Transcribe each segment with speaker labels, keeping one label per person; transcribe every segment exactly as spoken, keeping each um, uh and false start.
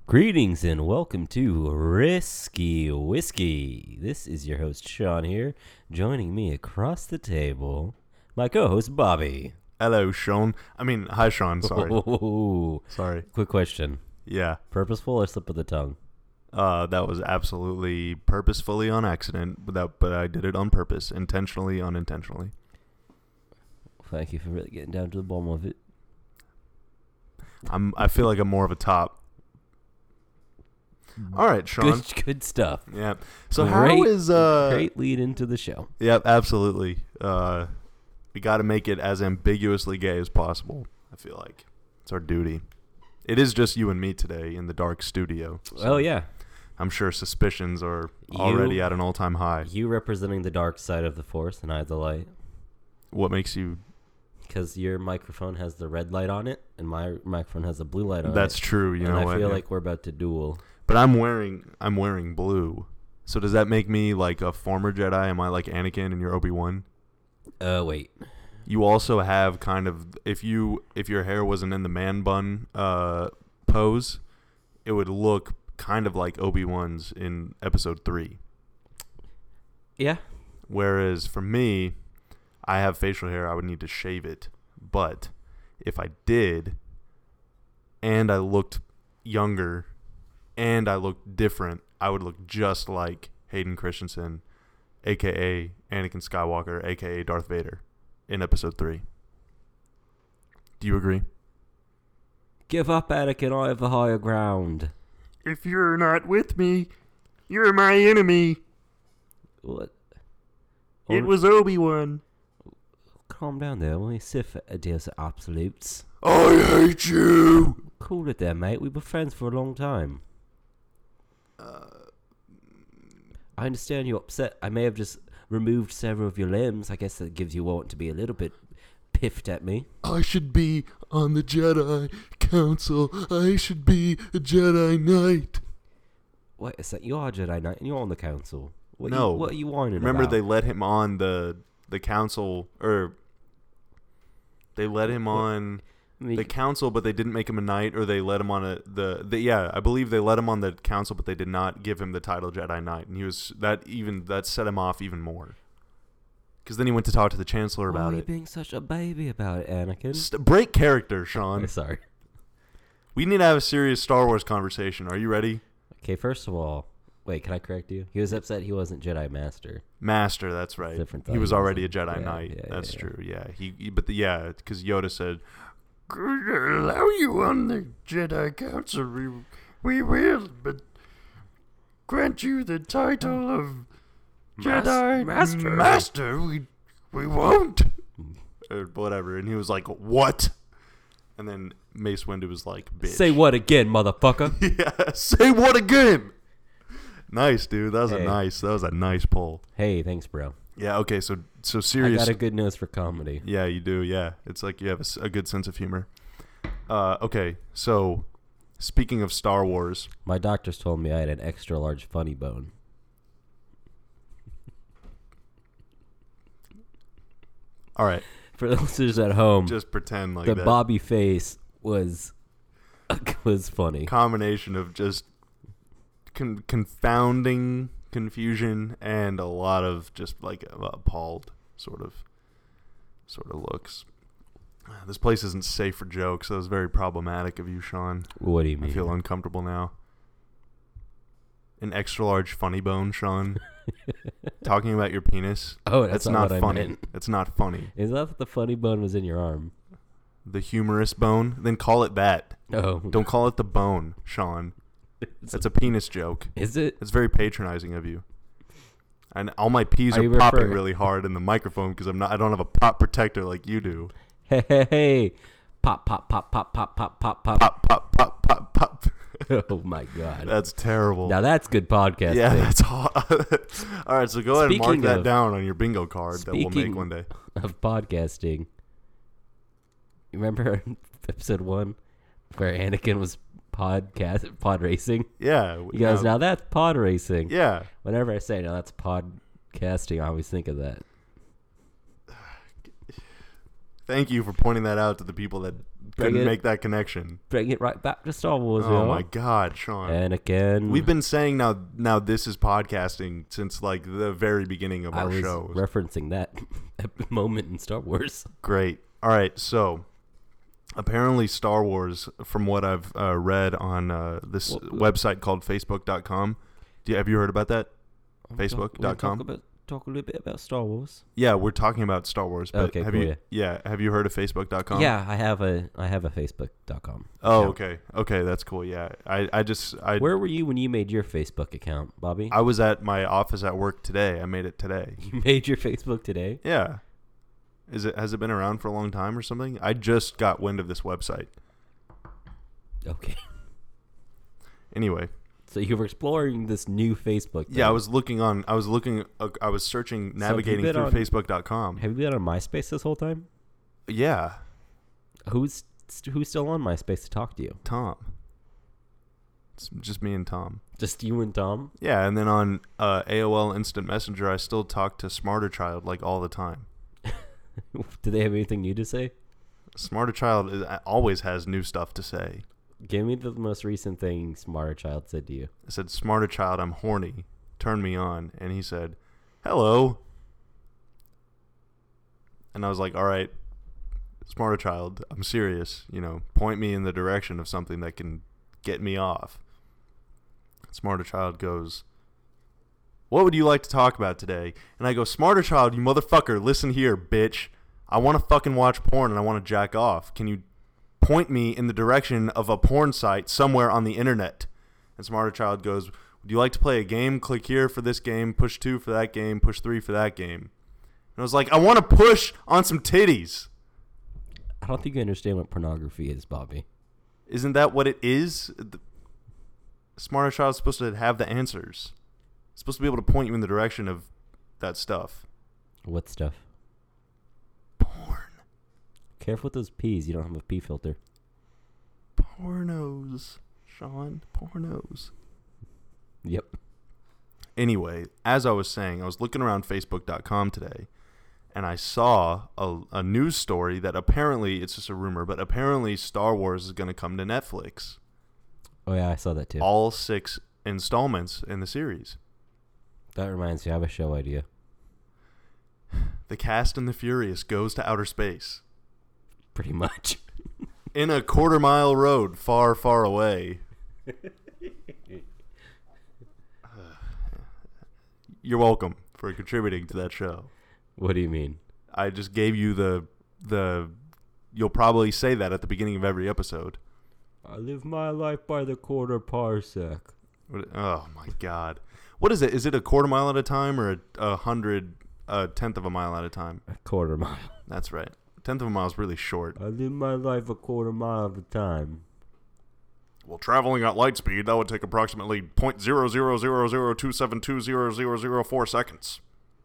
Speaker 1: Greetings and welcome to Risky Whiskey. This is your host Sean here. Joining me across the table, my co-host Bobby.
Speaker 2: Hello, Sean. I mean, hi, Sean. Sorry.
Speaker 1: Ooh.
Speaker 2: Sorry.
Speaker 1: Quick question.
Speaker 2: Yeah.
Speaker 1: Purposeful or slip of the tongue?
Speaker 2: Uh, that was absolutely purposefully on accident, without, but I did it on purpose, intentionally, unintentionally.
Speaker 1: Thank you for really getting down to the bottom of it.
Speaker 2: I'm. I feel like I'm more of a top. All right, Sean.
Speaker 1: Good, good stuff.
Speaker 2: Yeah. So
Speaker 1: great,
Speaker 2: how is uh?
Speaker 1: Great lead into the show.
Speaker 2: Yeah, absolutely. Uh, we got to make it as ambiguously gay as possible. I feel like it's our duty. It is just you and me today in the dark studio. So
Speaker 1: Oh yeah.
Speaker 2: I'm sure suspicions are
Speaker 1: You-
Speaker 2: already at an all-time high.
Speaker 1: You representing the dark side of the force and I the light.
Speaker 2: What makes you?
Speaker 1: Because your microphone has the red light on it and my microphone has the blue light on
Speaker 2: That's
Speaker 1: it.
Speaker 2: true. You
Speaker 1: and
Speaker 2: know
Speaker 1: I
Speaker 2: what?
Speaker 1: feel
Speaker 2: yeah.
Speaker 1: like we're about to duel.
Speaker 2: But I'm wearing I'm wearing blue. So does that make me like a former Jedi? Am I like Anakin and you're Obi-Wan?
Speaker 1: Uh, wait.
Speaker 2: You also have kind of if you if your hair wasn't in the man bun uh pose, it would look kind of like Obi-Wan's in episode three.
Speaker 1: Yeah.
Speaker 2: Whereas for me, I have facial hair, I would need to shave it. But if I did and I looked younger and I looked different, I would look just like Hayden Christensen, a k a. Anakin Skywalker, a k a. Darth Vader, in episode three. Do you agree?
Speaker 1: Give up, Anakin. I have the higher ground.
Speaker 2: If you're not with me, you're my enemy.
Speaker 1: What?
Speaker 2: It was Obi-Wan.
Speaker 1: Calm down there. Only Sith deals at absolutes.
Speaker 2: I hate you.
Speaker 1: Cool it there, mate. We were friends for a long time.
Speaker 2: Uh,
Speaker 1: I understand you're upset. I may have just removed several of your limbs. I guess that gives you want to be a little bit piffed at me.
Speaker 2: I should be on the Jedi Council. I should be a Jedi Knight.
Speaker 1: Wait a sec. You are Jedi Knight and you're on the council. What
Speaker 2: No.
Speaker 1: You, what are you whining
Speaker 2: Remember
Speaker 1: about?
Speaker 2: they let him on the the council, or they let him on
Speaker 1: I mean,
Speaker 2: the council, but they didn't make him a knight, or they let him on a the, the yeah, I believe they let him on the council, but they did not give him the title Jedi Knight, and he was that even that set him off even more. Because then he went to talk to the Chancellor
Speaker 1: why
Speaker 2: about
Speaker 1: are you
Speaker 2: it.
Speaker 1: being such a baby about it, Anakin?
Speaker 2: St- break character, Sean.
Speaker 1: I'm sorry.
Speaker 2: We need to have a serious Star Wars conversation. Are you ready?
Speaker 1: Okay, first of all, wait, can I correct you? He was upset he wasn't Jedi Master.
Speaker 2: Master, that's right.
Speaker 1: Different
Speaker 2: He
Speaker 1: thing.
Speaker 2: was already a Jedi
Speaker 1: Yeah,
Speaker 2: Knight.
Speaker 1: yeah,
Speaker 2: that's
Speaker 1: yeah.
Speaker 2: true. Yeah. He, he but the, yeah, because Yoda said, "Could allow you on the Jedi Council. We, we will, but grant you the title of Jedi
Speaker 1: Master.
Speaker 2: Master. We, we won't." Or whatever. And he was like, "What?" And then Mace Windu was like, "Bitch."
Speaker 1: Say what again, motherfucker?
Speaker 2: Yeah. Say what again? Nice, dude. That was
Speaker 1: Hey.
Speaker 2: a nice. That was a nice pull.
Speaker 1: Hey, thanks, bro.
Speaker 2: Yeah. Okay. So so
Speaker 1: I
Speaker 2: serious.
Speaker 1: got a good nose for comedy.
Speaker 2: Yeah, you do. Yeah, it's like you have a, s- a good sense of humor. Uh, okay. So speaking of Star Wars,
Speaker 1: My doctors told me I had an extra large funny bone.
Speaker 2: all right,
Speaker 1: For the listeners at home,
Speaker 2: just pretend like
Speaker 1: the
Speaker 2: that.
Speaker 1: Bobby face was was funny.
Speaker 2: Combination of just con- confounding confusion and a lot of just like appalled sort of sort of looks. This place isn't safe for jokes. That was very problematic of you, Sean.
Speaker 1: What do you
Speaker 2: I
Speaker 1: mean?
Speaker 2: feel uncomfortable now. An extra large funny bone, Sean. Talking about your penis.
Speaker 1: oh, that's,
Speaker 2: That's
Speaker 1: not,
Speaker 2: not
Speaker 1: what
Speaker 2: funny.
Speaker 1: I meant.
Speaker 2: It's not funny.
Speaker 1: Is that what the funny bone was in your arm?
Speaker 2: The humorous bone? Then call it that.
Speaker 1: Oh,
Speaker 2: Don't call it the bone, Sean. That's a penis joke.
Speaker 1: is it?
Speaker 2: It's very patronizing of you. And all my peas
Speaker 1: Are
Speaker 2: are,
Speaker 1: you
Speaker 2: popping
Speaker 1: referring-
Speaker 2: really hard in the microphone because I'm not. I don't have a pop protector like you do.
Speaker 1: Hey, hey, hey! Pop, pop, pop, pop, pop, pop, pop, pop.
Speaker 2: Pop, pop, pop, pop, pop.
Speaker 1: Oh my god!
Speaker 2: That's terrible.
Speaker 1: Now that's good podcasting.
Speaker 2: Yeah, that's hot. All right, so go ahead and mark
Speaker 1: Speaking
Speaker 2: that
Speaker 1: of-
Speaker 2: down on your bingo card that we'll make
Speaker 1: speaking-
Speaker 2: one day.
Speaker 1: Of podcasting. You remember episode one where Anakin was podcast pod racing?
Speaker 2: Yeah.
Speaker 1: He goes,
Speaker 2: now-
Speaker 1: now that's pod racing.
Speaker 2: Yeah.
Speaker 1: Whenever I say, now that's podcasting, I always think of that.
Speaker 2: Thank you for pointing that out to the people that
Speaker 1: Bring
Speaker 2: couldn't
Speaker 1: it-
Speaker 2: make that connection.
Speaker 1: Bring it right back to Star Wars,
Speaker 2: Oh
Speaker 1: yo.
Speaker 2: my God, Sean.
Speaker 1: And again,
Speaker 2: We've been saying now now this is podcasting since like the very beginning of
Speaker 1: I
Speaker 2: our
Speaker 1: was
Speaker 2: shows.
Speaker 1: referencing that moment in Star Wars.
Speaker 2: Great. All right, so apparently Star Wars, from what I've uh, read on uh, this
Speaker 1: Well,
Speaker 2: website called facebook dot com. Do you, have you heard about that? Facebook
Speaker 1: We'll
Speaker 2: dot com?
Speaker 1: Talk, about, talk a little bit about Star Wars.
Speaker 2: Yeah, we're talking about Star Wars. But
Speaker 1: Okay,
Speaker 2: have
Speaker 1: cool,
Speaker 2: you yeah. have you heard of facebook dot com?
Speaker 1: Yeah, I have a I have a Facebook dot com.
Speaker 2: Oh,
Speaker 1: account.
Speaker 2: okay. Okay, that's cool. Yeah. I, I just I
Speaker 1: Where were you when you made your Facebook account, Bobby?
Speaker 2: I was at my office at work today. I made it today.
Speaker 1: You made your Facebook today?
Speaker 2: Yeah. Is it has it been around for a long time or something? I just got wind of this website.
Speaker 1: Okay.
Speaker 2: Anyway,
Speaker 1: So you were exploring this new Facebook.
Speaker 2: yeah, I
Speaker 1: thing.
Speaker 2: was looking on I was looking uh, I was searching navigating
Speaker 1: been
Speaker 2: through
Speaker 1: on-
Speaker 2: facebook dot com.
Speaker 1: Have you been on MySpace this whole time?
Speaker 2: Yeah,
Speaker 1: Who's who's still on MySpace to talk to you?
Speaker 2: Tom. It's just me and Tom.
Speaker 1: Just you and Tom?
Speaker 2: Yeah, and then on uh, A O L Instant Messenger, I still talk to Smarter Child like all the time.
Speaker 1: Do they have anything new to say?
Speaker 2: Smarter Child is, always has new stuff to say.
Speaker 1: Give me the most recent thing Smarter Child said to you.
Speaker 2: I said, Smarter Child, I'm horny. Turn me on. And he said, hello. And I was like, all right, Smarter Child, I'm serious. You know, point me in the direction of something that can get me off. Smarter Child goes, what would you like to talk about today? And I go, Smarter Child, you motherfucker, listen here, bitch. I want to fucking watch porn and I want to jack off. Can you point me in the direction of a porn site somewhere on the internet? And Smarter Child goes, would you like to play a game? Click here for this game, push two for that game, push three for that game. And I was like, I want to push on some titties.
Speaker 1: I don't think you understand what pornography is, Bobby.
Speaker 2: Isn't that what it is? The Smarter Child's supposed to have the answers. It's supposed to be able to point you in the direction of that stuff.
Speaker 1: What stuff?
Speaker 2: Porn.
Speaker 1: Careful with those P's. You don't have a P filter.
Speaker 2: Pornos. Sean, pornos.
Speaker 1: Yep.
Speaker 2: Anyway, as I was saying, I was looking around facebook dot com today, and I saw a, a news story that apparently, it's just a rumor, but apparently Star Wars is going to come to Netflix.
Speaker 1: Oh, yeah, I saw that too.
Speaker 2: All six installments in the series.
Speaker 1: That reminds me, I have a show idea.
Speaker 2: The Cast and the Furious goes to outer space.
Speaker 1: Pretty much.
Speaker 2: In a quarter mile road far, far away. You're welcome for contributing to that show.
Speaker 1: What do you mean?
Speaker 2: I just gave you the the you'll probably say that at the beginning of every episode.
Speaker 1: I live my life by the quarter parsec.
Speaker 2: What- Oh my god. What is it? Is it a quarter mile at a time or a, a hundred a tenth of a mile at a time?
Speaker 1: A quarter mile.
Speaker 2: That's right. A tenth of a mile is really short.
Speaker 1: I live my life a quarter mile at a time.
Speaker 2: Well, traveling at light speed, that would take approximately zero point zero zero zero zero two seven two zero zero zero four seconds.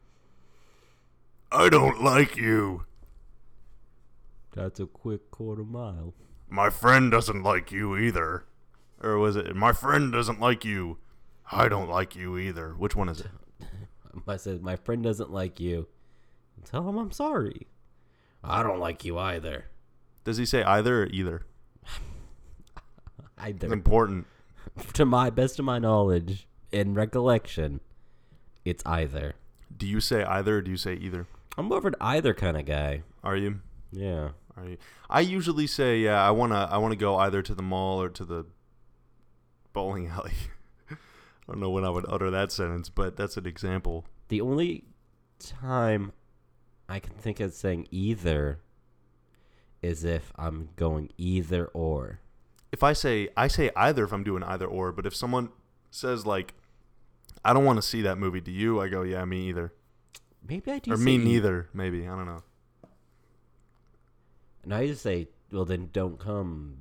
Speaker 2: I don't like you.
Speaker 1: That's a quick quarter mile.
Speaker 2: My friend doesn't like you either. Or was it, my friend doesn't like you. I don't like you either. Which one is it?
Speaker 1: I said, my friend doesn't like you. Tell him I'm sorry. I don't like you either.
Speaker 2: Does he say either or either?
Speaker 1: Either.
Speaker 2: It's important.
Speaker 1: To my best of my knowledge and recollection, it's either.
Speaker 2: Do you say either or do you say either?
Speaker 1: I'm more of an either kind of guy.
Speaker 2: Are you?
Speaker 1: Yeah.
Speaker 2: Are you? I usually say, yeah, I wanna I wanna go either to the mall or to the bowling alley. I don't know when I would utter that sentence, but that's an example.
Speaker 1: The only time I can think of saying either is if I'm going either or.
Speaker 2: If I say I say either if I'm doing either or, but if someone says like, I don't want to see that movie, do you? I go, yeah, me either.
Speaker 1: Maybe I do
Speaker 2: Or
Speaker 1: say
Speaker 2: me
Speaker 1: e-
Speaker 2: neither, maybe. I don't know.
Speaker 1: And I just say, well, then don't come,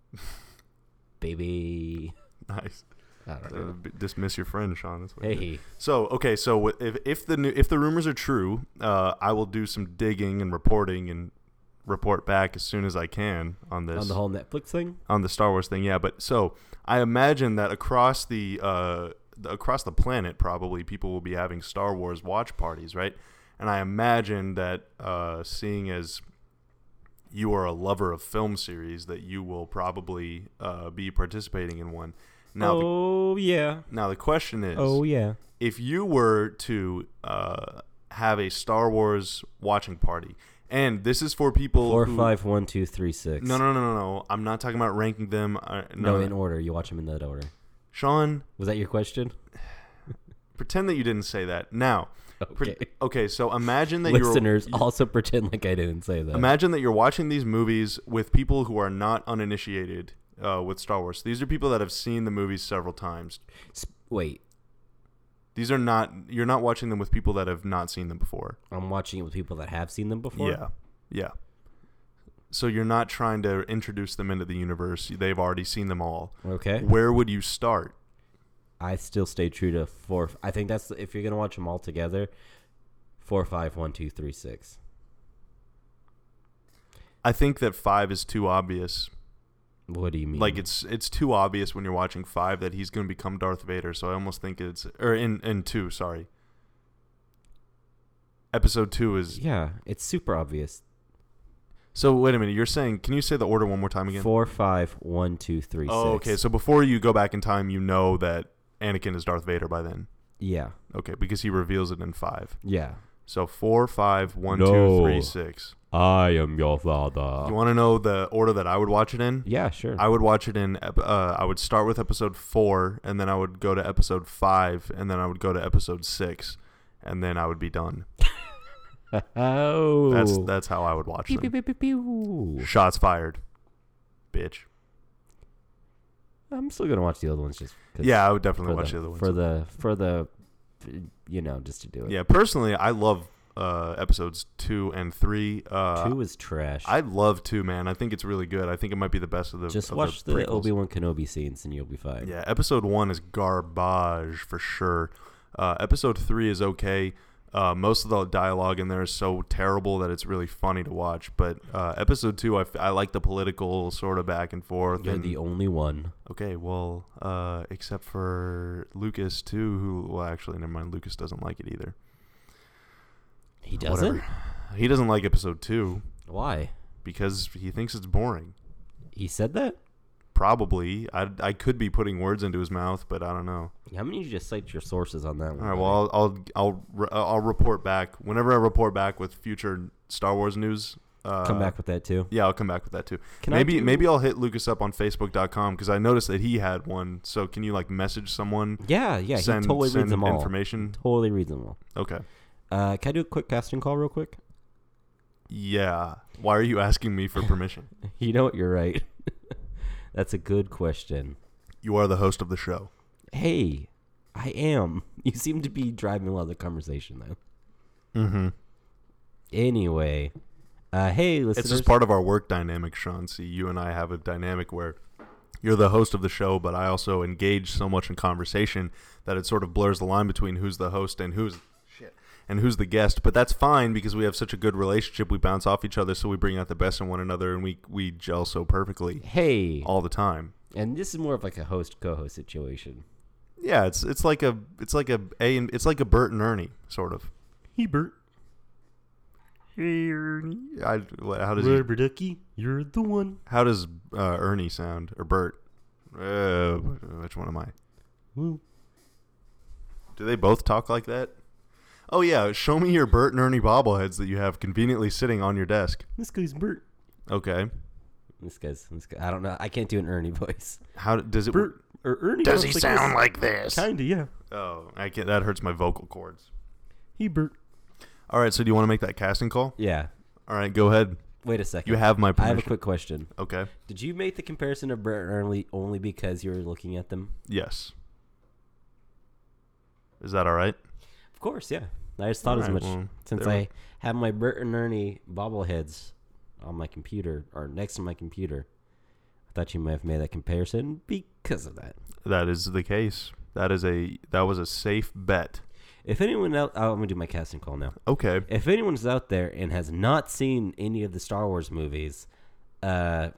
Speaker 1: baby.
Speaker 2: Nice.
Speaker 1: I don't
Speaker 2: Uh,
Speaker 1: know.
Speaker 2: b- dismiss your friend, Sean. That's what you did.
Speaker 1: Hey,
Speaker 2: So okay, so wi- if if the new, if the rumors are true, uh, I will do some digging and reporting and report back as soon as I can on this
Speaker 1: on the whole Netflix thing?
Speaker 2: on the Star Wars thing. Yeah, but so I imagine that across the uh the, across the planet, probably people will be having Star Wars watch parties, right? And I imagine that uh, seeing as you are a lover of film series, that you will probably uh, be participating in one. Now,
Speaker 1: oh
Speaker 2: the,
Speaker 1: yeah.
Speaker 2: Now the question is,
Speaker 1: Oh yeah.
Speaker 2: if you were to uh, have a Star Wars watching party, and this is for people
Speaker 1: Four,
Speaker 2: who,
Speaker 1: five, one, two, three, six.
Speaker 2: No, no, no, no, no. I'm not talking about ranking them. Uh,
Speaker 1: No,
Speaker 2: no,
Speaker 1: in order. You watch them in that order.
Speaker 2: Sean,
Speaker 1: Was that your question?
Speaker 2: pretend that you didn't say that. Now,
Speaker 1: Okay.
Speaker 2: pre- okay. So imagine that
Speaker 1: Listeners,
Speaker 2: you're
Speaker 1: also pretend like I didn't say that.
Speaker 2: imagine that you're watching these movies with people who are not uninitiated uh, with Star Wars. These are people that have seen the movies several times.
Speaker 1: Sp- Wait,
Speaker 2: These are not. You're not watching them with people that have not seen them before.
Speaker 1: I'm watching it with people that have seen them before?
Speaker 2: Yeah, yeah. So you're not trying to introduce them into the universe. They've already seen them all.
Speaker 1: Okay.
Speaker 2: Where would you start?
Speaker 1: I still stay true to four. I think that's, if you're going to watch them all together, four, five, one, two, three, six.
Speaker 2: I think that five is too obvious.
Speaker 1: What do you mean?
Speaker 2: Like it's it's too obvious when you're watching five that he's going to become Darth Vader. So I almost think it's or in in two. Sorry. Episode two is
Speaker 1: Yeah, it's super obvious.
Speaker 2: So wait a minute. You're saying? Can you say the order one more time again?
Speaker 1: Four, five, one, two, three,
Speaker 2: Oh,
Speaker 1: six.
Speaker 2: okay. So before you go back in time, you know that Anakin is Darth Vader by then.
Speaker 1: Yeah,
Speaker 2: Okay, because he reveals it in five.
Speaker 1: yeah.
Speaker 2: So four, five, one,
Speaker 1: No.
Speaker 2: two, three, six.
Speaker 1: I am your father.
Speaker 2: You want to know the order that I would watch it in?
Speaker 1: Yeah, sure.
Speaker 2: I would watch it in. ep- Uh, I would start with episode four, and then I would go to episode five, and then I would go to episode six, and then I would be done.
Speaker 1: oh.
Speaker 2: That's that's how I would watch
Speaker 1: Pew, pew,
Speaker 2: them.
Speaker 1: pew, pew, pew.
Speaker 2: Shots fired, bitch.
Speaker 1: I'm still gonna watch the other ones just 'cause
Speaker 2: Yeah, I would definitely
Speaker 1: for
Speaker 2: watch
Speaker 1: the,
Speaker 2: the other ones.
Speaker 1: for the for the you know, just to do it.
Speaker 2: Yeah, personally, I love uh, episodes two and three. Uh,
Speaker 1: Two is trash.
Speaker 2: I love two, man. I think it's really good. I think it might be the best of the.
Speaker 1: just
Speaker 2: of
Speaker 1: watch
Speaker 2: the,
Speaker 1: the,
Speaker 2: prequels.
Speaker 1: Obi-Wan Kenobi scenes and you'll be fine.
Speaker 2: Yeah, episode one is garbage for sure. Uh, episode three is okay. Uh, most of the dialogue in there is so terrible that it's really funny to watch. But uh, episode two, I, f- I like the political sort of back and forth.
Speaker 1: You're
Speaker 2: and,
Speaker 1: the only one.
Speaker 2: okay, well, uh, except for Lucas too, who well, actually, never mind. Lucas doesn't like it either.
Speaker 1: He doesn't?
Speaker 2: Whatever. He doesn't like episode two
Speaker 1: Why?
Speaker 2: because he thinks it's boring.
Speaker 1: He said that?
Speaker 2: Probably. I, I could be putting words into his mouth, but I don't know.
Speaker 1: How many did you just cite your sources on that one?
Speaker 2: All right. Well, I'll I'll I'll, re- I'll report back whenever I report back with future Star Wars news. Uh,
Speaker 1: come back with that too.
Speaker 2: Yeah, I'll come back with that too.
Speaker 1: Can I
Speaker 2: maybe
Speaker 1: do-
Speaker 2: maybe I'll hit Lucas up on Facebook dot com because I noticed that he had one. So can you like message someone?
Speaker 1: Yeah, yeah.
Speaker 2: send,
Speaker 1: he totally
Speaker 2: send
Speaker 1: reads them all.
Speaker 2: information.
Speaker 1: Totally reads them all.
Speaker 2: Okay.
Speaker 1: Uh, can I do a quick casting call real quick?
Speaker 2: Yeah. Why are you asking me for permission?
Speaker 1: You know what? You're right. That's a good question.
Speaker 2: You are the host of the show.
Speaker 1: Hey, I am. You seem to be driving a lot of the conversation, though.
Speaker 2: Mm-hmm.
Speaker 1: Anyway, uh, hey, listeners.
Speaker 2: It's just part of our work dynamic, Sean. See, you and I have a dynamic where you're the host of the show, but I also engage so much in conversation that it sort of blurs the line between who's the host and who's shit and who's the guest. But that's fine because we have such a good relationship. We bounce off each other, so we bring out the best in one another, and we we gel so perfectly
Speaker 1: Hey,
Speaker 2: all the time.
Speaker 1: and this is more of like a host-co-host situation.
Speaker 2: Yeah, it's it's like a it's like a a and it's like a Bert and Ernie sort of.
Speaker 1: Hey, Bert.
Speaker 2: Hey Ernie. I, how does he,
Speaker 1: Rubber ducky, you're the one.
Speaker 2: how does uh, Ernie sound or Bert? Uh, which one am I?
Speaker 1: Woo.
Speaker 2: Do they both talk like that? Oh yeah, show me your Bert and Ernie bobbleheads that you have conveniently sitting on your desk.
Speaker 1: This guy's Bert.
Speaker 2: Okay.
Speaker 1: This guy's. This guy. I don't know. I can't do an Ernie voice.
Speaker 2: How does it?
Speaker 1: Bert or Ernie.
Speaker 2: Does he sound like this?
Speaker 1: Kinda, yeah.
Speaker 2: Oh, I can't. That hurts my vocal cords.
Speaker 1: Hey, Bert.
Speaker 2: All right. So do you want to make that casting call?
Speaker 1: Yeah.
Speaker 2: All right. Go ahead.
Speaker 1: Wait a second.
Speaker 2: You have my
Speaker 1: I
Speaker 2: permission.
Speaker 1: have a quick question.
Speaker 2: Okay.
Speaker 1: Did you make the comparison of Bert and Ernie only because you were looking at them?
Speaker 2: Yes. Is that all right?
Speaker 1: Of course, yeah. I just thought
Speaker 2: All
Speaker 1: as
Speaker 2: right,
Speaker 1: much
Speaker 2: well,
Speaker 1: since
Speaker 2: there we-
Speaker 1: I have my Bert and Ernie bobbleheads on my computer or next to my computer. I thought you might have made that comparison because of that.
Speaker 2: That is the case. That is a that was a safe bet.
Speaker 1: If anyone else, oh, I'm gonna do my casting call now.
Speaker 2: Okay.
Speaker 1: If anyone's out there and has not seen any of the Star Wars movies, uh,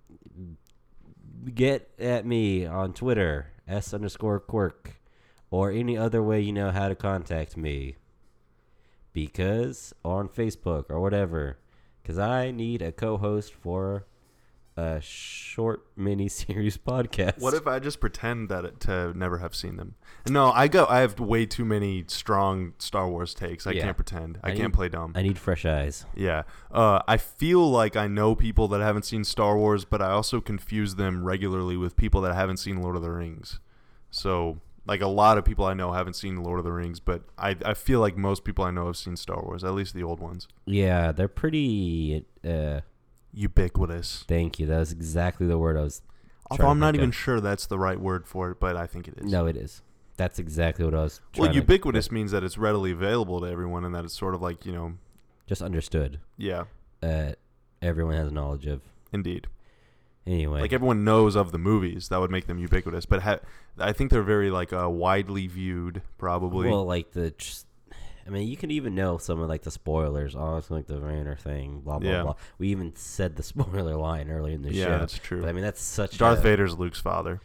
Speaker 1: get at me on Twitter, s underscore quirk, or any other way you know how to contact me. Because, or on Facebook or whatever, Because I need a co-host for a short mini-series podcast.
Speaker 2: What if I just pretend that it, to never have seen them? No, I go. I have way too many strong Star Wars takes. I
Speaker 1: Yeah.
Speaker 2: can't pretend. I,
Speaker 1: I
Speaker 2: can't
Speaker 1: need-
Speaker 2: play dumb.
Speaker 1: I need fresh eyes.
Speaker 2: Yeah. Uh, I feel like I know people that haven't seen Star Wars, but I also confuse them regularly with people that haven't seen Lord of the Rings. So, like, a lot of people I know haven't seen Lord of the Rings, but I, I feel like most people I know have seen Star Wars, at least the old ones.
Speaker 1: Yeah, they're pretty... Uh,
Speaker 2: Ubiquitous.
Speaker 1: thank you. That was exactly the word I was...
Speaker 2: Although
Speaker 1: trying to
Speaker 2: I'm not
Speaker 1: think
Speaker 2: even
Speaker 1: of.
Speaker 2: sure that's the right word for it, but I think it is.
Speaker 1: No, it is. That's exactly what I was trying
Speaker 2: Well,
Speaker 1: to-
Speaker 2: ubiquitous means that it's readily available to everyone and that it's sort of like, you know,
Speaker 1: Just understood.
Speaker 2: yeah,
Speaker 1: Uh, everyone has knowledge of.
Speaker 2: indeed.
Speaker 1: Anyway.
Speaker 2: Like everyone knows of the movies, that would make them ubiquitous. But ha- I think they're very like uh, widely viewed, probably.
Speaker 1: Well, like the... Just, I mean, you can even know some of like the spoilers. Honestly, like the Vader thing, blah, blah,
Speaker 2: Yeah.
Speaker 1: blah. We even said the spoiler line earlier in the
Speaker 2: yeah,
Speaker 1: show.
Speaker 2: that's true.
Speaker 1: But I mean, that's such
Speaker 2: Darth
Speaker 1: a...
Speaker 2: Vader's Luke's father,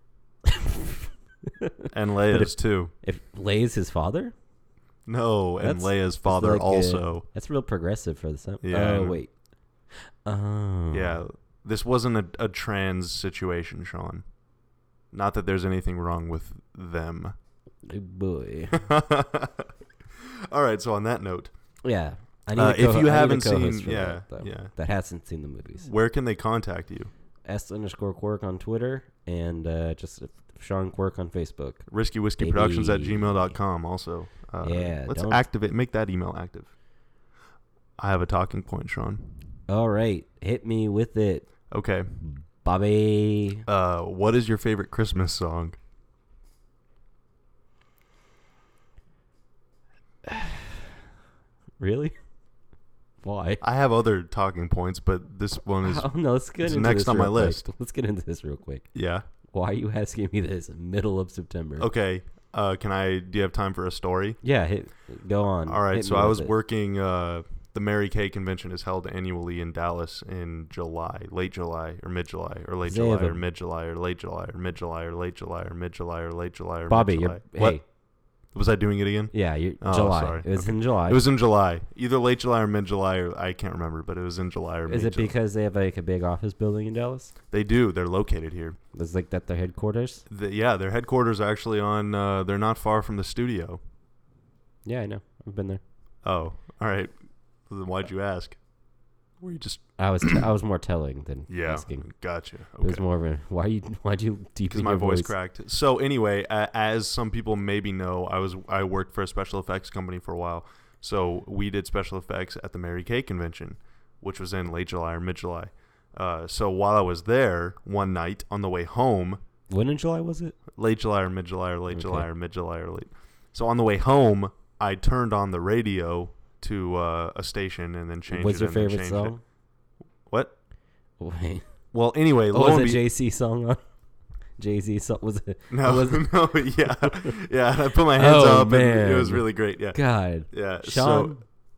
Speaker 2: and
Speaker 1: But
Speaker 2: Leia's too.
Speaker 1: If Leia's his father?
Speaker 2: No, and
Speaker 1: That's-
Speaker 2: Leia's father
Speaker 1: like a-
Speaker 2: also.
Speaker 1: That's real progressive for the Sem-
Speaker 2: Yeah.
Speaker 1: Oh, wait. Oh.
Speaker 2: Yeah, this wasn't a, a trans situation, Sean. Not that there's anything wrong with them.
Speaker 1: Oh, boy.
Speaker 2: All right, so on that note,
Speaker 1: Yeah. I need
Speaker 2: Uh,
Speaker 1: a
Speaker 2: if
Speaker 1: co- I
Speaker 2: you
Speaker 1: need a
Speaker 2: haven't
Speaker 1: co-host
Speaker 2: seen-
Speaker 1: for
Speaker 2: yeah,
Speaker 1: that, though,
Speaker 2: yeah.
Speaker 1: that hasn't seen the movies.
Speaker 2: where can they contact you?
Speaker 1: S underscore Quirk on Twitter and uh, just Sean Quirk on Facebook.
Speaker 2: Risky Whiskey Productions at
Speaker 1: Baby.
Speaker 2: gmail dot com also. Uh,
Speaker 1: Yeah,
Speaker 2: Let's
Speaker 1: don't-
Speaker 2: activate, make that email active. I have a talking point, Sean.
Speaker 1: All right. Hit me with it,
Speaker 2: Okay.
Speaker 1: Bobby.
Speaker 2: Uh, what is your favorite Christmas song?
Speaker 1: Really? Why?
Speaker 2: I have other talking points, but this one is
Speaker 1: Oh, no, let's get
Speaker 2: it's
Speaker 1: into
Speaker 2: next
Speaker 1: this
Speaker 2: on my
Speaker 1: real quick.
Speaker 2: list.
Speaker 1: Let's get into this real quick.
Speaker 2: yeah.
Speaker 1: Why are you asking me this middle of September?
Speaker 2: Okay. Uh, can I? Do you have time for a story?
Speaker 1: Yeah, hit, go on.
Speaker 2: All right.
Speaker 1: Hit
Speaker 2: So
Speaker 1: me
Speaker 2: I
Speaker 1: with
Speaker 2: was
Speaker 1: it.
Speaker 2: working. Uh, the Mary Kay convention is held annually in Dallas in July, late July or mid July or late
Speaker 1: They
Speaker 2: July
Speaker 1: have a-
Speaker 2: or mid July or late July or mid July or late July or mid July or late July or
Speaker 1: Bobby,
Speaker 2: mid-July.
Speaker 1: you're,
Speaker 2: What?
Speaker 1: hey,
Speaker 2: Was I doing it again?
Speaker 1: yeah, you're
Speaker 2: Oh,
Speaker 1: July.
Speaker 2: sorry.
Speaker 1: It was
Speaker 2: Okay.
Speaker 1: in July.
Speaker 2: It was in July, either late July or mid July, or I can't remember, but it was in July or mid.
Speaker 1: Is it because they have like a big office building in Dallas?
Speaker 2: They do? They're located here.
Speaker 1: Is like that their headquarters?
Speaker 2: The, yeah, their headquarters are actually on. Uh, they're not far from the studio.
Speaker 1: Yeah, I know. I've been there.
Speaker 2: Oh, all right. Then why'd you ask? Were you just?
Speaker 1: I was t- I was more telling than
Speaker 2: Yeah,
Speaker 1: asking.
Speaker 2: gotcha.
Speaker 1: It was
Speaker 2: Okay.
Speaker 1: more of a why you why'd you deepen
Speaker 2: Because my
Speaker 1: your
Speaker 2: voice,
Speaker 1: voice?
Speaker 2: cracked. So anyway, a- as some people maybe know, I was I worked for a special effects company for a while. So we did special effects at the Mary Kay convention, which was in late July or mid July. Uh, so while I was there one night on the way home,
Speaker 1: When in July was it?
Speaker 2: late July or mid July or late
Speaker 1: Okay.
Speaker 2: July or mid July or late. So on the way home, I turned on the radio to uh, a station and then changed
Speaker 1: What's
Speaker 2: it.
Speaker 1: your
Speaker 2: and then
Speaker 1: favorite
Speaker 2: changed
Speaker 1: song?
Speaker 2: It. What?
Speaker 1: Wait.
Speaker 2: Well, anyway,
Speaker 1: Oh,
Speaker 2: lo
Speaker 1: was
Speaker 2: and
Speaker 1: a
Speaker 2: be-
Speaker 1: Jay Z song on? Jay Z song was it?
Speaker 2: no,
Speaker 1: was
Speaker 2: no, yeah, yeah. I put my hands
Speaker 1: Oh,
Speaker 2: up, and it
Speaker 1: man.
Speaker 2: was really great. Yeah,
Speaker 1: God,
Speaker 2: yeah.
Speaker 1: Sean.
Speaker 2: So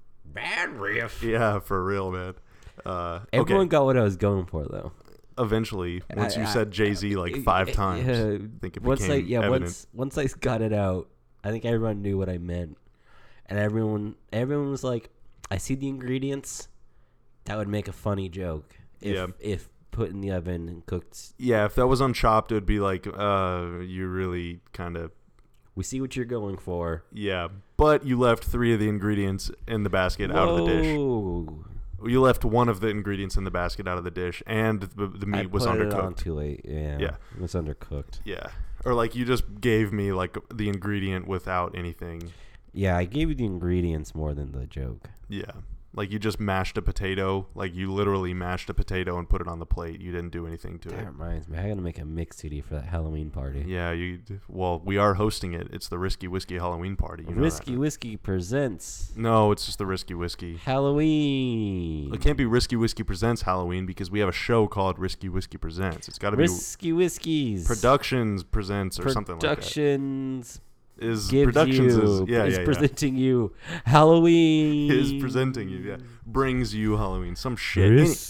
Speaker 1: Bad riff.
Speaker 2: yeah, for real, man. Uh,
Speaker 1: Everyone
Speaker 2: okay.
Speaker 1: got what I was going for though.
Speaker 2: Eventually, once
Speaker 1: I-
Speaker 2: you
Speaker 1: I-
Speaker 2: said Jay Z like five times,
Speaker 1: Yeah,
Speaker 2: I think it
Speaker 1: once I
Speaker 2: became
Speaker 1: yeah
Speaker 2: evident.
Speaker 1: once once I got it out, I think everyone knew what I meant, and everyone everyone was like, "I see the ingredients. That would make a funny joke if
Speaker 2: Yeah.
Speaker 1: if put in the oven and cooked.
Speaker 2: Yeah, if that was unchopped, it would be like, uh, you really kind of.
Speaker 1: We see what you're going for.
Speaker 2: Yeah, but you left three of the ingredients in the basket out of the dish.
Speaker 1: Whoa.
Speaker 2: You left one of the ingredients in the basket out of the dish, and the, the meat
Speaker 1: I
Speaker 2: was
Speaker 1: put it on
Speaker 2: undercooked.
Speaker 1: too late. Yeah,
Speaker 2: Yeah.
Speaker 1: it was undercooked.
Speaker 2: Yeah, or like you just gave me like the ingredient without anything.
Speaker 1: Yeah, I gave you the ingredients more than the joke.
Speaker 2: Yeah, like you just mashed a potato. Like you literally mashed a potato and put it on the plate. You didn't do anything to
Speaker 1: That
Speaker 2: it.
Speaker 1: reminds me, I gotta make a mix C D for that Halloween party.
Speaker 2: Yeah, you. Well, we are hosting it. It's the Risky Whiskey Halloween party. You know
Speaker 1: Risky
Speaker 2: that.
Speaker 1: Whiskey presents
Speaker 2: No, it's just the Risky Whiskey.
Speaker 1: Halloween.
Speaker 2: It can't be Risky Whiskey Presents Halloween because we have a show called Risky Whiskey Presents. It's got to be
Speaker 1: Risky Whiskeys
Speaker 2: Productions Presents or something like that.
Speaker 1: Productions
Speaker 2: Is
Speaker 1: gives
Speaker 2: Productions
Speaker 1: you
Speaker 2: is yeah
Speaker 1: is
Speaker 2: yeah, yeah.
Speaker 1: presenting you Halloween.
Speaker 2: Is presenting you yeah brings you Halloween some shit.
Speaker 1: Ris-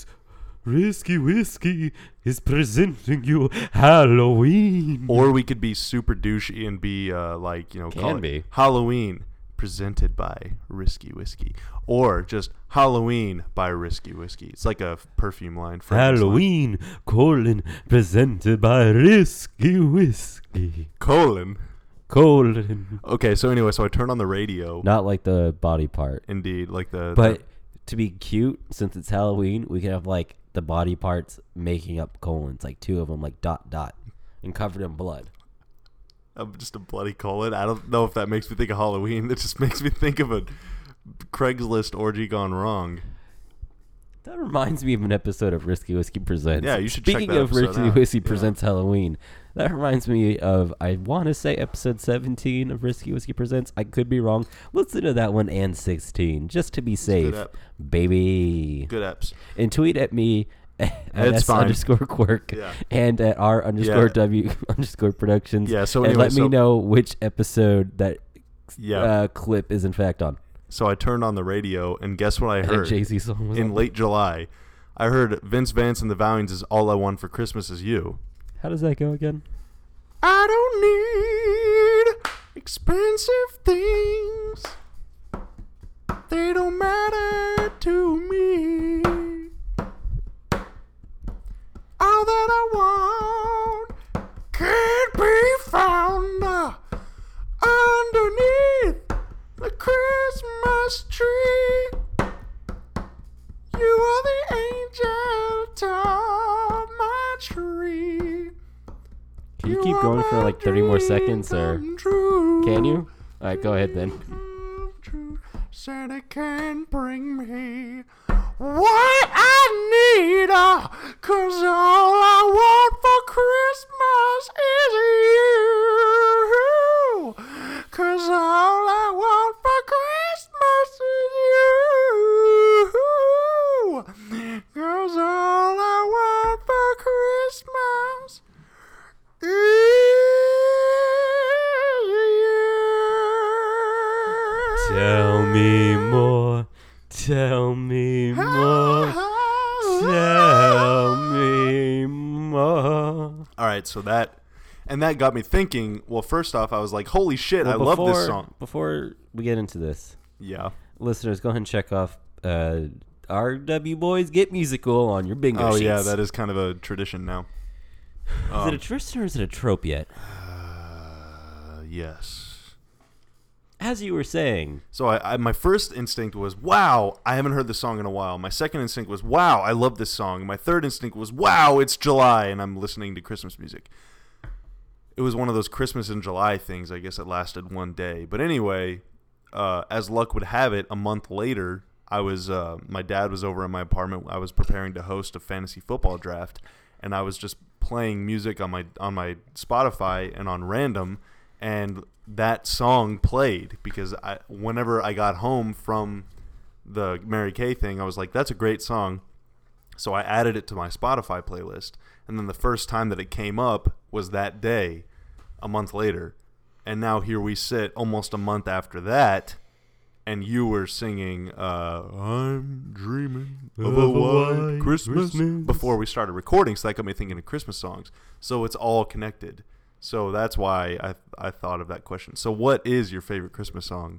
Speaker 1: Risky Whiskey is presenting you Halloween.
Speaker 2: Or we could be super douchey and be uh, like you know
Speaker 1: Can
Speaker 2: call it
Speaker 1: be.
Speaker 2: Halloween presented by Risky Whiskey, or just Halloween by Risky Whiskey. It's like a perfume line.
Speaker 1: Halloween colon presented by Risky Whiskey
Speaker 2: colon
Speaker 1: colon.
Speaker 2: Okay, so anyway, so I turned on the radio.
Speaker 1: Not like the body part.
Speaker 2: Indeed, like the.
Speaker 1: But
Speaker 2: the,
Speaker 1: to be cute, since it's Halloween, we can have like the body parts making up colons, like two of them, like dot dot, and covered in blood.
Speaker 2: I'm just a bloody colon. I don't know if that makes me think of Halloween. It just makes me think of a Craigslist orgy gone wrong.
Speaker 1: That reminds me of an episode of Risky Whiskey Presents.
Speaker 2: Yeah, you should
Speaker 1: Speaking
Speaker 2: check that
Speaker 1: of
Speaker 2: episode
Speaker 1: Risky
Speaker 2: out.
Speaker 1: Whiskey
Speaker 2: Yeah.
Speaker 1: Presents Halloween, that reminds me of, I want to say episode seventeen of Risky Whiskey Presents. I could be wrong. Listen to that one and sixteen, just to be safe,
Speaker 2: good ep.
Speaker 1: baby.
Speaker 2: Good apps.
Speaker 1: And tweet at me at
Speaker 2: It's
Speaker 1: S
Speaker 2: fine.
Speaker 1: underscore quirk
Speaker 2: Yeah.
Speaker 1: and at R underscore
Speaker 2: Yeah.
Speaker 1: W underscore productions.
Speaker 2: Yeah, so
Speaker 1: and
Speaker 2: anyway,
Speaker 1: let me
Speaker 2: so-
Speaker 1: know which episode that
Speaker 2: Yeah.
Speaker 1: uh, clip is in fact on.
Speaker 2: So I turned on the radio, and guess what I
Speaker 1: And
Speaker 2: heard?
Speaker 1: Jay-Z song was
Speaker 2: In
Speaker 1: on.
Speaker 2: late July, I heard Vince Vance and the Valiants is All I Want for Christmas Is You.
Speaker 1: How does that go again?
Speaker 2: I don't need expensive things. They don't matter to me. All that I want can't be found uh, underneath the Christmas tree. You are the angel atop my tree.
Speaker 1: Can you keep going for like thirty more seconds, or can you? All right, go ahead then.
Speaker 2: Santa can bring me what I need, uh, cause all I want for Christmas is you. Cause all I want for Christmas is you. Cause all I want for Christmas is you.
Speaker 1: Tell me more. Tell me more. Tell me more.
Speaker 2: All right, so that, and that got me thinking. Well, first off, I was like, "Holy shit,
Speaker 1: Well,
Speaker 2: I love this
Speaker 1: before-
Speaker 2: song."
Speaker 1: Before we get into this,
Speaker 2: Yeah.
Speaker 1: listeners, go ahead and check off uh, R W Boys Get Musical on your bingo
Speaker 2: Oh
Speaker 1: sheets.
Speaker 2: yeah, that is kind of a tradition now.
Speaker 1: Is
Speaker 2: Um,
Speaker 1: it a tradition or is it a trope yet?
Speaker 2: uh, yes.
Speaker 1: As you were saying,
Speaker 2: So I, I, my first instinct was, "Wow, I haven't heard this song in a while." My second instinct was, "Wow, I love this song." My third instinct was, "Wow, it's July and I'm listening to Christmas music." It was one of those Christmas in July things. I guess it lasted one day, but anyway, uh, as luck would have it, a month later, I was uh, my dad was over in my apartment. I was preparing to host a fantasy football draft, and I was just playing music on my on my Spotify and on random, and that song played because I whenever I got home from the Mary Kay thing, I was like, "That's a great song." So I added it to my Spotify playlist, and then the first time that it came up was that day, a month later. And now here we sit almost a month after that, and you were singing uh, I'm dreaming of a white Christmas,
Speaker 1: Christmas.
Speaker 2: before we started recording, so that got me thinking of Christmas songs. So it's all connected. So that's why I I thought of that question. So what is your favorite Christmas song?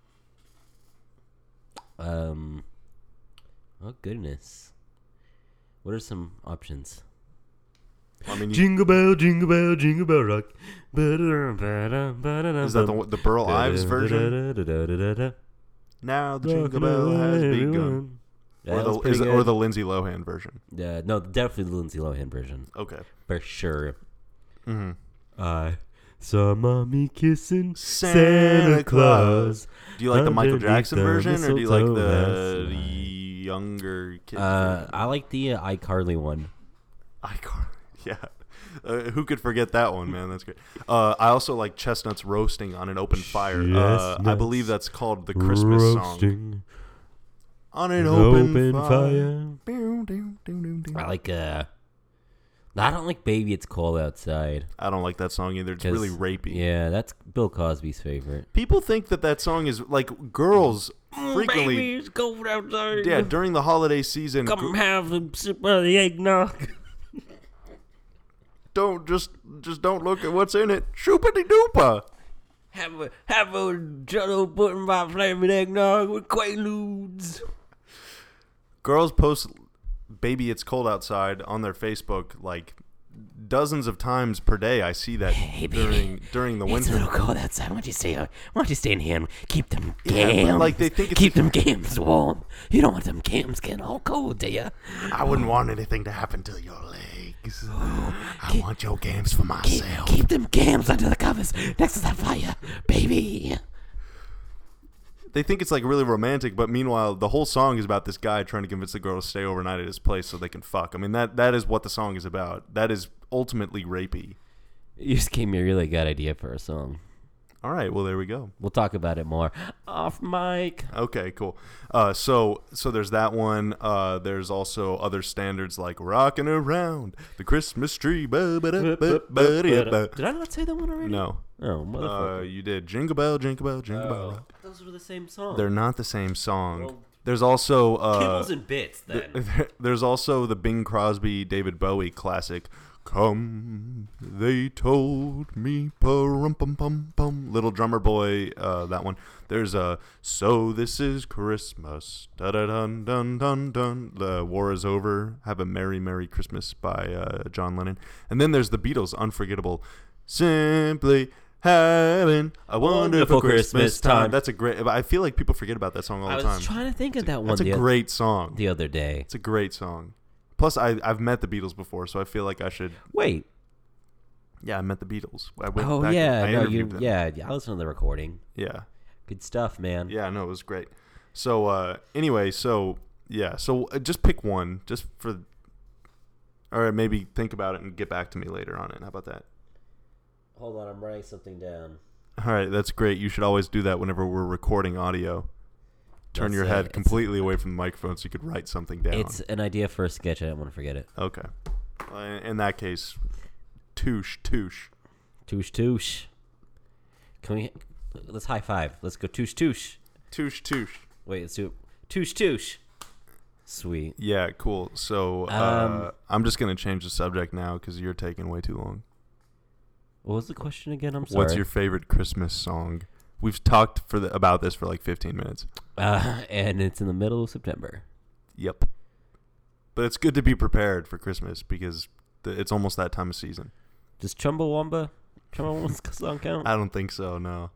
Speaker 1: um, oh goodness, what are some options?
Speaker 2: I mean, you,
Speaker 1: Jingle bell, jingle bell, jingle bell rock. Is
Speaker 2: is that the one- the Burl Ives version? Now the jingle bell has begun. Or the, is it, or the Lindsay Lohan version.
Speaker 1: Yeah, no, definitely the Lindsay Lohan version
Speaker 2: Okay.
Speaker 1: for sure.
Speaker 2: Mm-hmm.
Speaker 1: I saw mommy kissing
Speaker 2: Santa
Speaker 1: Santa Claus.
Speaker 2: Do you like the Michael
Speaker 1: Underneath
Speaker 2: Jackson
Speaker 1: the
Speaker 2: version, or do you like
Speaker 1: mistletoe
Speaker 2: the
Speaker 1: last night.
Speaker 2: younger kid
Speaker 1: Uh,
Speaker 2: version?
Speaker 1: I like the uh, iCarly one.
Speaker 2: Icon. Yeah. Uh, who could forget that one, man? That's great. Uh, I also like Chestnuts Roasting on an Open Fire. Uh, I
Speaker 1: Chestnuts
Speaker 2: believe that's called the Christmas song.
Speaker 1: Roasting
Speaker 2: On an
Speaker 1: an
Speaker 2: open,
Speaker 1: open
Speaker 2: fire.
Speaker 1: fire.
Speaker 2: Boom, doom, doom, doom, doom.
Speaker 1: I like uh, I don't like Baby It's Cold Outside.
Speaker 2: I don't like that song either. It's
Speaker 1: 'Cause,
Speaker 2: really rapey.
Speaker 1: Yeah, that's Bill Cosby's favorite.
Speaker 2: People think that that song is like girls frequently.
Speaker 1: Baby It's Cold Outside.
Speaker 2: Yeah, during the holiday season.
Speaker 1: Come
Speaker 2: gr-
Speaker 1: have a sip of the eggnog.
Speaker 2: don't just just don't look at what's in it. Shoopity doopa.
Speaker 1: Have a have a jello pudding by flaming eggnog with Quaaludes.
Speaker 2: Girls post "Baby, It's Cold Outside" on their Facebook like dozens of times per day. I see that
Speaker 1: Hey, baby,
Speaker 2: during during the
Speaker 1: It's
Speaker 2: winter.
Speaker 1: a little cold outside. Why don't you stay? Why don't you stay in here and keep them
Speaker 2: Yeah, but,
Speaker 1: gams?
Speaker 2: like, they think it's-
Speaker 1: keep them gams warm. You don't want them gams getting all cold, do you?
Speaker 2: I wouldn't want anything to happen to your legs. I want your games for
Speaker 1: Keep,
Speaker 2: myself.
Speaker 1: keep them gams under the covers next to that fire, baby.
Speaker 2: They think it's like really romantic, but meanwhile, the whole song is about this guy trying to convince the girl to stay overnight at his place so they can fuck. I mean, that that is what the song is about. That is ultimately rapey.
Speaker 1: You just gave me a really good idea for a song.
Speaker 2: All right, well there we go.
Speaker 1: We'll talk about it more off mic.
Speaker 2: Okay, cool. Uh, so so there's that one. Uh, there's also other standards like "Rockin' Around the Christmas Tree." Ba, ba, da, ba, ba, da, ba.
Speaker 1: Did I not say that one already?
Speaker 2: No,
Speaker 1: Oh,
Speaker 2: uh,
Speaker 1: motherfucker.
Speaker 2: you did "Jingle Bell, Jingle Bell, Jingle Bell Rock."
Speaker 1: Those were the same song.
Speaker 2: They're not the same song.
Speaker 1: Well,
Speaker 2: There's also uh,
Speaker 1: Kibbles and bits, then.
Speaker 2: th- there's also the Bing Crosby, David Bowie classic. Come, they told me, pum pum pum pum. Little Drummer Boy, uh, that one. There's a so this is Christmas. Da da dun dun dun dun. The war is over. Have a merry merry Christmas by uh, John Lennon. And then there's the Beatles' unforgettable. Simply having a wonderful,
Speaker 1: Wonderful
Speaker 2: Christmas,
Speaker 1: Christmas
Speaker 2: time.
Speaker 1: time.
Speaker 2: That's a great. I feel like people forget about that song all
Speaker 1: I
Speaker 2: the
Speaker 1: was
Speaker 2: time.
Speaker 1: trying to think of that one
Speaker 2: That's
Speaker 1: the,
Speaker 2: a
Speaker 1: oth-
Speaker 2: great song.
Speaker 1: the other day.
Speaker 2: It's a great song. Plus, I I've met the Beatles before, so I feel like I should.
Speaker 1: Wait.
Speaker 2: Yeah, I met the Beatles. I went
Speaker 1: Oh,
Speaker 2: back,
Speaker 1: yeah.
Speaker 2: I
Speaker 1: no, you,
Speaker 2: interviewed them.
Speaker 1: yeah. I listened to the recording.
Speaker 2: Yeah,
Speaker 1: Good stuff, man.
Speaker 2: yeah. No, it was great. So uh, anyway, so yeah, so uh, just pick one, just for, or maybe think about it and get back to me later on it. How about that?
Speaker 1: Hold on. I'm writing something down.
Speaker 2: All right, that's great. You should always do that whenever we're recording audio. Turn
Speaker 1: That's
Speaker 2: your
Speaker 1: it.
Speaker 2: head
Speaker 1: It's-
Speaker 2: completely away from the microphone so you could write something down.
Speaker 1: It's an idea for a sketch. I don't want to forget it.
Speaker 2: Okay. Uh, in that case, touche, touche.
Speaker 1: Touche, touche. Can we... Let's high five. Let's go touche, touche.
Speaker 2: Touche, touche.
Speaker 1: Wait, let's do it. Touche, touche. Sweet.
Speaker 2: Yeah, cool. So uh,
Speaker 1: Um,
Speaker 2: I'm just going to change the subject now because you're taking way too long.
Speaker 1: What was the question again? I'm sorry.
Speaker 2: What's your favorite Christmas song? We've talked for the, about this for like fifteen minutes.
Speaker 1: Uh, and it's in the middle of September.
Speaker 2: Yep. But it's good to be prepared for Christmas because th- it's almost that time of season.
Speaker 1: Does Chumbawamba, Chumbawamba's song count?
Speaker 2: I don't think so, no.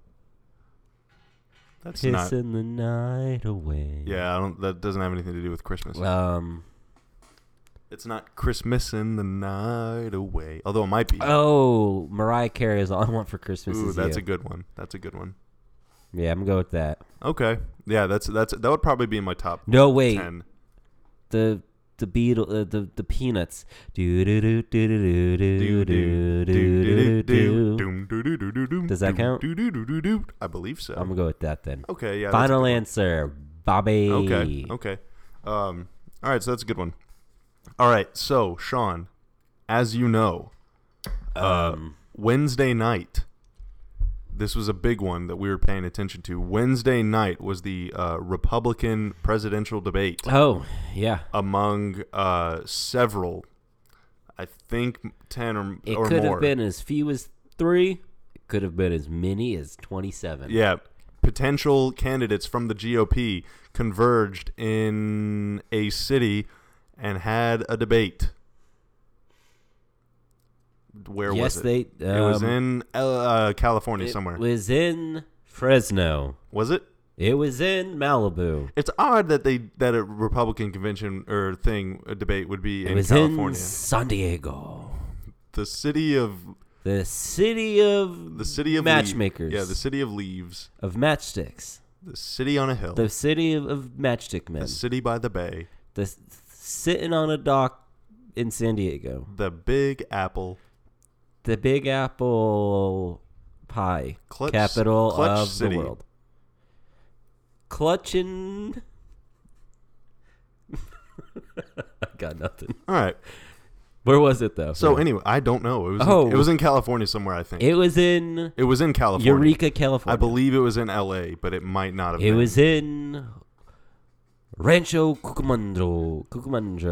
Speaker 2: That's not.
Speaker 1: Kissing the night away.
Speaker 2: Yeah, I don't. That doesn't have anything to do with Christmas.
Speaker 1: Um.
Speaker 2: It's not Christmas in the night away. Although it might be.
Speaker 1: Oh, Mariah Carey is All I Want for Christmas
Speaker 2: Ooh,
Speaker 1: Is
Speaker 2: that's
Speaker 1: You.
Speaker 2: a good one. That's a good one.
Speaker 1: Yeah, I'm gonna go with that.
Speaker 2: Okay. Yeah, that's that's that would probably be in my top
Speaker 1: No, wait.
Speaker 2: ten.
Speaker 1: The the Beatle, uh, the the Peanuts. Do do do do do do do do do do do. Does that count?
Speaker 2: I believe so.
Speaker 1: I'm gonna go with that then.
Speaker 2: Okay, yeah. that's a
Speaker 1: Final
Speaker 2: good one.
Speaker 1: answer, Bobby.
Speaker 2: Okay, okay. Um, all right, so that's a good one. All right, so Sean, as you know, uh,
Speaker 1: Um.
Speaker 2: Wednesday night. This was a big one that we were paying attention to. Wednesday night was the uh, Republican presidential debate
Speaker 1: Oh, yeah.
Speaker 2: among uh, several, I think ten or,
Speaker 1: It
Speaker 2: or
Speaker 1: could
Speaker 2: more.
Speaker 1: have been as few as three. It could have been as many as twenty-seven.
Speaker 2: Yeah, potential candidates from the G O P converged in a city and had a debate. Where
Speaker 1: yes,
Speaker 2: was it?
Speaker 1: they. Um,
Speaker 2: it was in uh, California
Speaker 1: it
Speaker 2: somewhere.
Speaker 1: was in Fresno.
Speaker 2: Was it?
Speaker 1: It was in Malibu.
Speaker 2: It's odd that they that a Republican convention or thing a debate would be
Speaker 1: It
Speaker 2: in
Speaker 1: was
Speaker 2: California.
Speaker 1: in San Diego.
Speaker 2: The city of
Speaker 1: The city of
Speaker 2: the city of
Speaker 1: matchmakers.
Speaker 2: Leaves. Yeah, the city of leaves.
Speaker 1: of matchsticks.
Speaker 2: The city on a hill.
Speaker 1: The city of, of matchstick men.
Speaker 2: The city by the bay.
Speaker 1: The s- sitting on a dock in San Diego.
Speaker 2: The Big Apple.
Speaker 1: The Big Apple pie
Speaker 2: Clutch,
Speaker 1: capital
Speaker 2: Clutch
Speaker 1: of
Speaker 2: City.
Speaker 1: the world. Clutching. I got nothing.
Speaker 2: All right.
Speaker 1: Where was it though?
Speaker 2: So
Speaker 1: Yeah.
Speaker 2: anyway, I don't know. It was
Speaker 1: Oh.
Speaker 2: in, it was in California somewhere, I think.
Speaker 1: It was in
Speaker 2: It was in California.
Speaker 1: Eureka, California.
Speaker 2: I believe it was in L A, but it might not have
Speaker 1: It
Speaker 2: been.
Speaker 1: was in Rancho Cucamonga.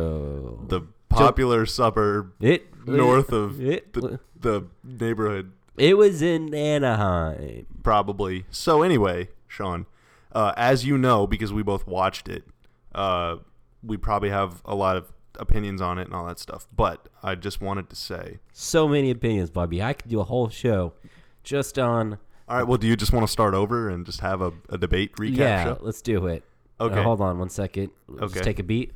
Speaker 1: Cucamonga.
Speaker 2: the popular suburb
Speaker 1: it
Speaker 2: north of
Speaker 1: it.
Speaker 2: the, the neighborhood
Speaker 1: It was in Anaheim.
Speaker 2: Probably. So anyway, Sean, uh, as you know, because we both watched it, uh, we probably have a lot of opinions on it and all that stuff. But I just wanted to say.
Speaker 1: So many opinions, Bobby. I could do a whole show just on.
Speaker 2: All right. Well, do you just want to start over and just have a, a debate recap
Speaker 1: yeah,
Speaker 2: show?
Speaker 1: let's do it.
Speaker 2: Okay.
Speaker 1: Uh, hold on one second. Let's
Speaker 2: Okay.
Speaker 1: take a beat.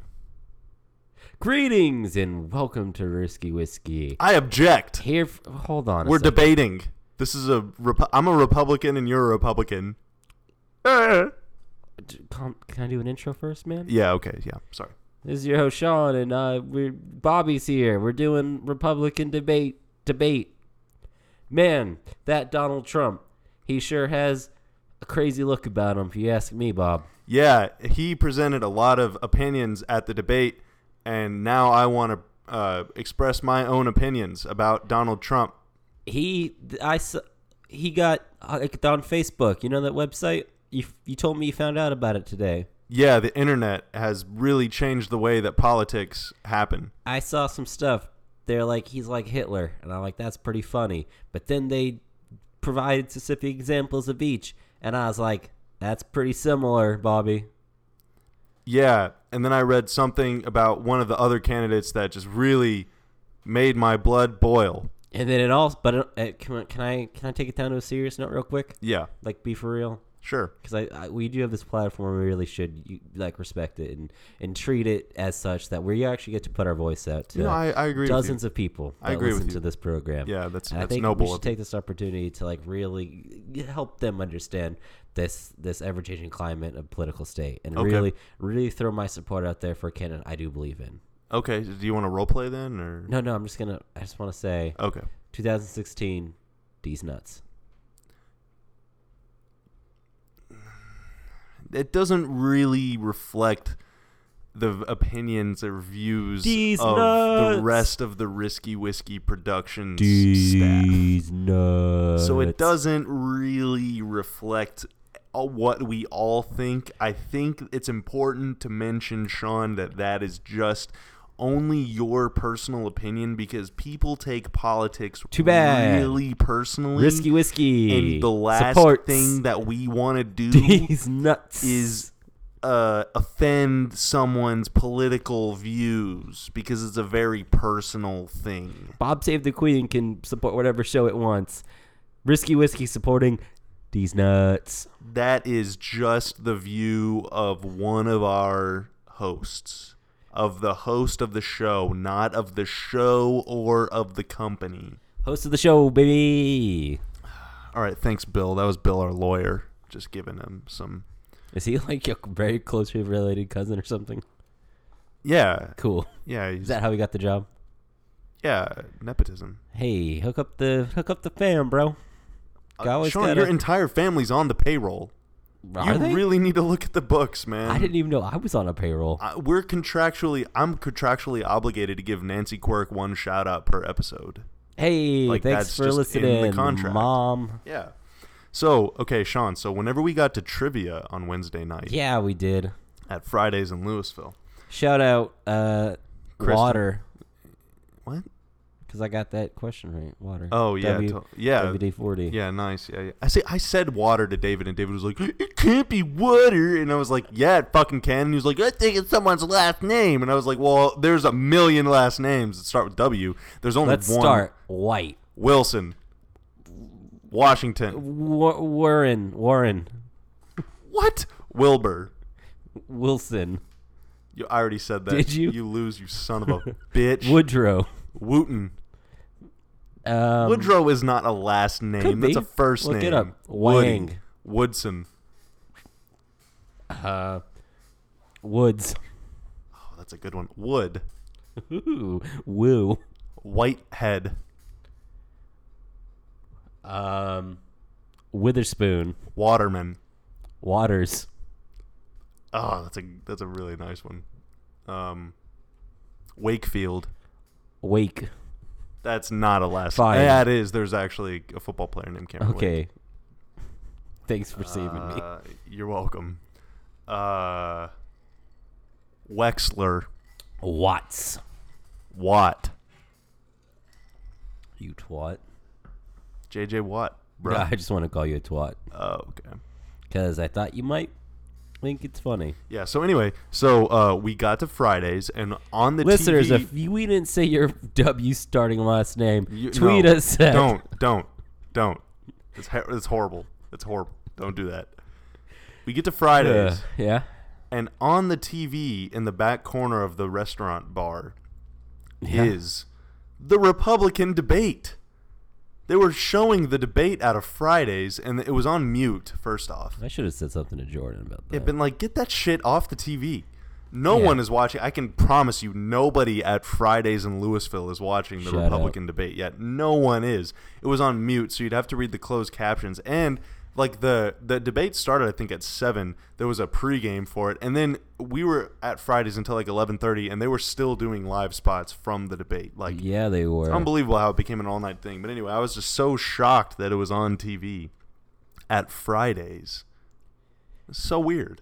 Speaker 1: Greetings and welcome to Risky Whiskey.
Speaker 2: I object.
Speaker 1: Here, f- hold on. a
Speaker 2: We're
Speaker 1: second.
Speaker 2: debating. This is a. Repu- I'm a Republican and you're a Republican. Uh.
Speaker 1: D- Can can I do an intro first, man?
Speaker 2: Yeah. Okay. Yeah. Sorry.
Speaker 1: This is your host Sean, and uh, we're Bobby's here. We're doing Republican debate. Debate. Man, that Donald Trump, he sure has a crazy look about him. If you ask me, Bob.
Speaker 2: Yeah, he presented a lot of opinions at the debate, and now I want to uh, express my own opinions about Donald Trump.
Speaker 1: He, I, s- he got uh, like, on Facebook. You know that website? You, you told me you found out about it today.
Speaker 2: Yeah, the internet has really changed the way that politics happen.
Speaker 1: I saw some stuff. They're like, he's like Hitler. And I'm like, that's pretty funny. But then they provided specific examples of each. And I was like, that's pretty similar, Bobby.
Speaker 2: Yeah, and then I read something about one of the other candidates that just really made my blood boil.
Speaker 1: And then it also, but it, it, can, I- can I can I take it down to a serious note real quick?
Speaker 2: Yeah,
Speaker 1: Like, be for real?
Speaker 2: sure.
Speaker 1: Because I, I we do have this platform. We really should you, like respect it and, and treat it as such that we actually get to put our voice out to
Speaker 2: You know, I, I agree
Speaker 1: dozens
Speaker 2: with
Speaker 1: of people that
Speaker 2: I agree with
Speaker 1: listen
Speaker 2: you.
Speaker 1: to this program.
Speaker 2: you. Yeah, that's,
Speaker 1: And I
Speaker 2: that's
Speaker 1: think
Speaker 2: noble.
Speaker 1: we should
Speaker 2: of
Speaker 1: take this opportunity to like really help them understand this this ever changing climate of political state and
Speaker 2: Okay.
Speaker 1: really really throw my support out there for a candidate I do believe in.
Speaker 2: Okay, do you want to role play then, or
Speaker 1: No, no, I'm just gonna. I just want to say,
Speaker 2: okay?
Speaker 1: twenty sixteen, D's nuts.
Speaker 2: It doesn't really reflect the opinions or views
Speaker 1: These
Speaker 2: of
Speaker 1: nuts.
Speaker 2: the rest of the Risky Whiskey Productions staff.
Speaker 1: D's nuts.
Speaker 2: So it doesn't really reflect uh, what we all think. I think it's important to mention, Sean, that that is just only your personal opinion because people take politics
Speaker 1: Too bad.
Speaker 2: really personally.
Speaker 1: Risky Whiskey.
Speaker 2: And the last
Speaker 1: supports
Speaker 2: thing that we want to do
Speaker 1: D's nuts
Speaker 2: is uh, offend someone's political views because it's a very personal thing.
Speaker 1: Bob Save the Queen can support whatever show it wants. Risky Whiskey supporting D's nuts.
Speaker 2: That is just the view of one of our hosts, of the host of the show, not of the show or of the company.
Speaker 1: Host of the show, baby.
Speaker 2: All right, thanks, Bill. That was Bill, our lawyer, just giving him some.
Speaker 1: Is he like a very closely related cousin or something?
Speaker 2: Yeah,
Speaker 1: Cool.
Speaker 2: yeah, he's,
Speaker 1: Is that how he got the job?
Speaker 2: yeah, nepotism.
Speaker 1: Hey, hook up the hook up the fam, bro.
Speaker 2: Uh,
Speaker 1: Always
Speaker 2: Sean,
Speaker 1: gotta-
Speaker 2: your entire family's on the payroll.
Speaker 1: Are
Speaker 2: you
Speaker 1: they?
Speaker 2: really need to look at the books, man.
Speaker 1: I didn't even know I was on a payroll.
Speaker 2: Uh, we're contractually, I'm contractually obligated to give Nancy Quirk one shout out per episode.
Speaker 1: Hey,
Speaker 2: like,
Speaker 1: thanks
Speaker 2: that's
Speaker 1: for
Speaker 2: just in the
Speaker 1: listening,
Speaker 2: contract.
Speaker 1: Mom.
Speaker 2: Yeah. So, okay, Sean, so whenever we got to trivia on Wednesday night
Speaker 1: Yeah, we did.
Speaker 2: at Fridays in Louisville.
Speaker 1: Shout out, uh,
Speaker 2: Kristen.
Speaker 1: water,
Speaker 2: What?
Speaker 1: because I got that question right. Water.
Speaker 2: Oh, yeah.
Speaker 1: W-
Speaker 2: to- yeah.
Speaker 1: W D forty.
Speaker 2: Yeah, nice. Yeah, yeah. I say I said water to David, and David was like, "It can't be water," and I was like, "Yeah, it fucking can." And he was like, "I think it's someone's last name," and I was like, "Well, there's a million last names that start with W. There's only
Speaker 1: Let's
Speaker 2: one."
Speaker 1: start. White.
Speaker 2: Wilson, Washington.
Speaker 1: Wa- Warren. Warren.
Speaker 2: What? Wilbur.
Speaker 1: Wilson.
Speaker 2: You, I already said that.
Speaker 1: Did you?
Speaker 2: You lose, you son of a bitch.
Speaker 1: Woodrow.
Speaker 2: Wooten.
Speaker 1: Um,
Speaker 2: Woodrow is not a last name.
Speaker 1: could
Speaker 2: That's
Speaker 1: be.
Speaker 2: a first
Speaker 1: Look
Speaker 2: name.
Speaker 1: it up.
Speaker 2: Woody.
Speaker 1: Wang.
Speaker 2: Woodson.
Speaker 1: Uh, Woods.
Speaker 2: Oh, that's a good one. Wood.
Speaker 1: Ooh, woo.
Speaker 2: Whitehead.
Speaker 1: Um, Witherspoon.
Speaker 2: Waterman.
Speaker 1: Waters.
Speaker 2: Oh, that's a that's a really nice one. Um, Wakefield.
Speaker 1: Wake.
Speaker 2: That's not a last
Speaker 1: Fine.
Speaker 2: name. Yeah, it is. There's actually a football player named Cameron Wake.
Speaker 1: Okay. Thanks for saving me.
Speaker 2: Uh, you're welcome. Uh, Wexler.
Speaker 1: Watts.
Speaker 2: Watt.
Speaker 1: You twat.
Speaker 2: J J Watt, bro.
Speaker 1: Yeah, I just want to call you a twat
Speaker 2: Oh, okay.
Speaker 1: because I thought you might think it's funny.
Speaker 2: Yeah. So anyway, so uh, we got to Fridays, and on the
Speaker 1: Listeners,
Speaker 2: T V,
Speaker 1: if you, we didn't say your W starting last name,
Speaker 2: You-
Speaker 1: tweet
Speaker 2: no,
Speaker 1: us at
Speaker 2: don't, don't, don't. It's ha- it's horrible. It's horrible. Don't do that. We get to Fridays,
Speaker 1: Uh, yeah.
Speaker 2: and on the T V in the back corner of the restaurant bar
Speaker 1: Yeah.
Speaker 2: is the Republican debate. They were showing the debate out of Fridays, and it was on mute. First off,
Speaker 1: I should have said something to Jordan about that.
Speaker 2: They've been like, get that shit off the T V. No
Speaker 1: Yeah.
Speaker 2: one is watching. I can promise you, nobody at Fridays in Louisville is watching the
Speaker 1: Shout
Speaker 2: Republican debate yet. No one is. It was on mute, so you'd have to read the closed captions. And like the the debate started, I think at seven. There was a pregame for it, and then we were at Fridays until like eleven thirty, and they were still doing live spots from the debate. Like,
Speaker 1: yeah, they were.
Speaker 2: it's unbelievable how it became an all night thing. But anyway, I was just so shocked that it was on T V at Fridays. It's so weird.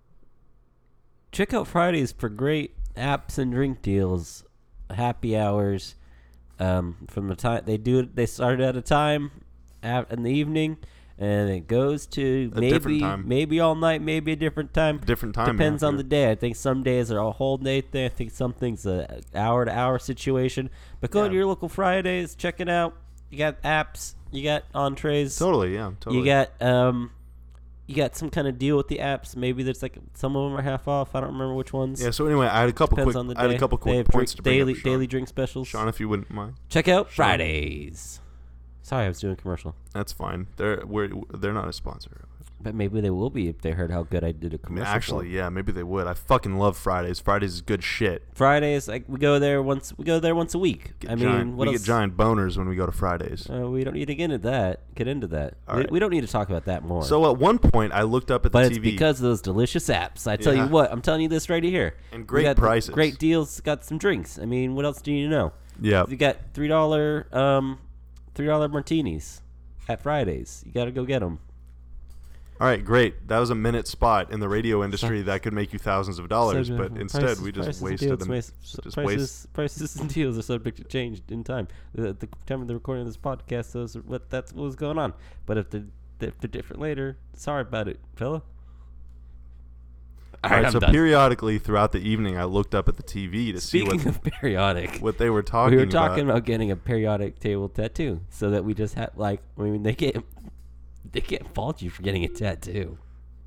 Speaker 1: Check out Fridays for great apps and drink deals, happy hours. Um, from the time they do it, they start at a time at, in the evening, and it goes to
Speaker 2: A different
Speaker 1: maybe
Speaker 2: time.
Speaker 1: maybe all night, maybe a different time.
Speaker 2: Different time.
Speaker 1: Depends
Speaker 2: yeah,
Speaker 1: on the day. I think some days are a whole day thing. I think some things a hour to hour situation. But go
Speaker 2: Yeah.
Speaker 1: to your local Fridays, check it out. You got apps, you got entrees,
Speaker 2: Totally, yeah, totally.
Speaker 1: you got um, you got some kind of deal with the apps. Maybe there's like some of them are half off. I don't remember which ones.
Speaker 2: Yeah. So anyway, I had a couple
Speaker 1: Depends
Speaker 2: quick.
Speaker 1: on the day.
Speaker 2: I had a couple
Speaker 1: They
Speaker 2: quick
Speaker 1: have
Speaker 2: points
Speaker 1: drink,
Speaker 2: to bring
Speaker 1: daily
Speaker 2: up, Sean.
Speaker 1: daily drink specials.
Speaker 2: Sean, if you wouldn't mind.
Speaker 1: Check out
Speaker 2: Sean.
Speaker 1: Fridays. Sorry, I was doing a commercial.
Speaker 2: That's fine. They're we're, they're not a sponsor.
Speaker 1: But maybe they will be if they heard how good I did a
Speaker 2: I mean,
Speaker 1: commercial.
Speaker 2: actually, yeah, maybe they would. I fucking love Fridays. Fridays is good shit.
Speaker 1: Fridays, like we go there once. We go there once a week.
Speaker 2: Get
Speaker 1: I mean,
Speaker 2: giant,
Speaker 1: what
Speaker 2: we
Speaker 1: else?
Speaker 2: get giant boners when we go to Fridays.
Speaker 1: Uh, we don't need to get into that. Get into that.
Speaker 2: All
Speaker 1: We,
Speaker 2: right.
Speaker 1: we don't need to talk about that more.
Speaker 2: So at one point, I looked up at
Speaker 1: but
Speaker 2: the
Speaker 1: it's
Speaker 2: T V.
Speaker 1: because of those delicious apps. I tell
Speaker 2: Yeah.
Speaker 1: you what, I'm telling you this right here.
Speaker 2: And
Speaker 1: We
Speaker 2: great
Speaker 1: got
Speaker 2: prices.
Speaker 1: great deals. Got some drinks. I mean, what else do you need to know?
Speaker 2: Yeah.
Speaker 1: You got three dollar um, three dollar martinis at Fridays. You got to go get them.
Speaker 2: All right, great. That was a minute spot in the radio industry that could make you thousands of dollars,
Speaker 1: So, uh,
Speaker 2: but instead
Speaker 1: prices-
Speaker 2: we just
Speaker 1: prices and
Speaker 2: wasted
Speaker 1: deals
Speaker 2: them.
Speaker 1: may-
Speaker 2: just
Speaker 1: prices,
Speaker 2: waste-
Speaker 1: prices and deals are subject to change in time. At the time of the recording of this podcast, those are what that's what was going on. But if they're, if they're different later, sorry about it, fella.
Speaker 2: All right,
Speaker 1: I'm
Speaker 2: so
Speaker 1: done.
Speaker 2: periodically throughout the evening, I looked up at the T V to
Speaker 1: Speaking
Speaker 2: see
Speaker 1: of periodic,
Speaker 2: what what they were talking
Speaker 1: we were talking
Speaker 2: about.
Speaker 1: about getting a periodic table tattoo, so that we just have like I mean they can't they can't fault you for getting a tattoo.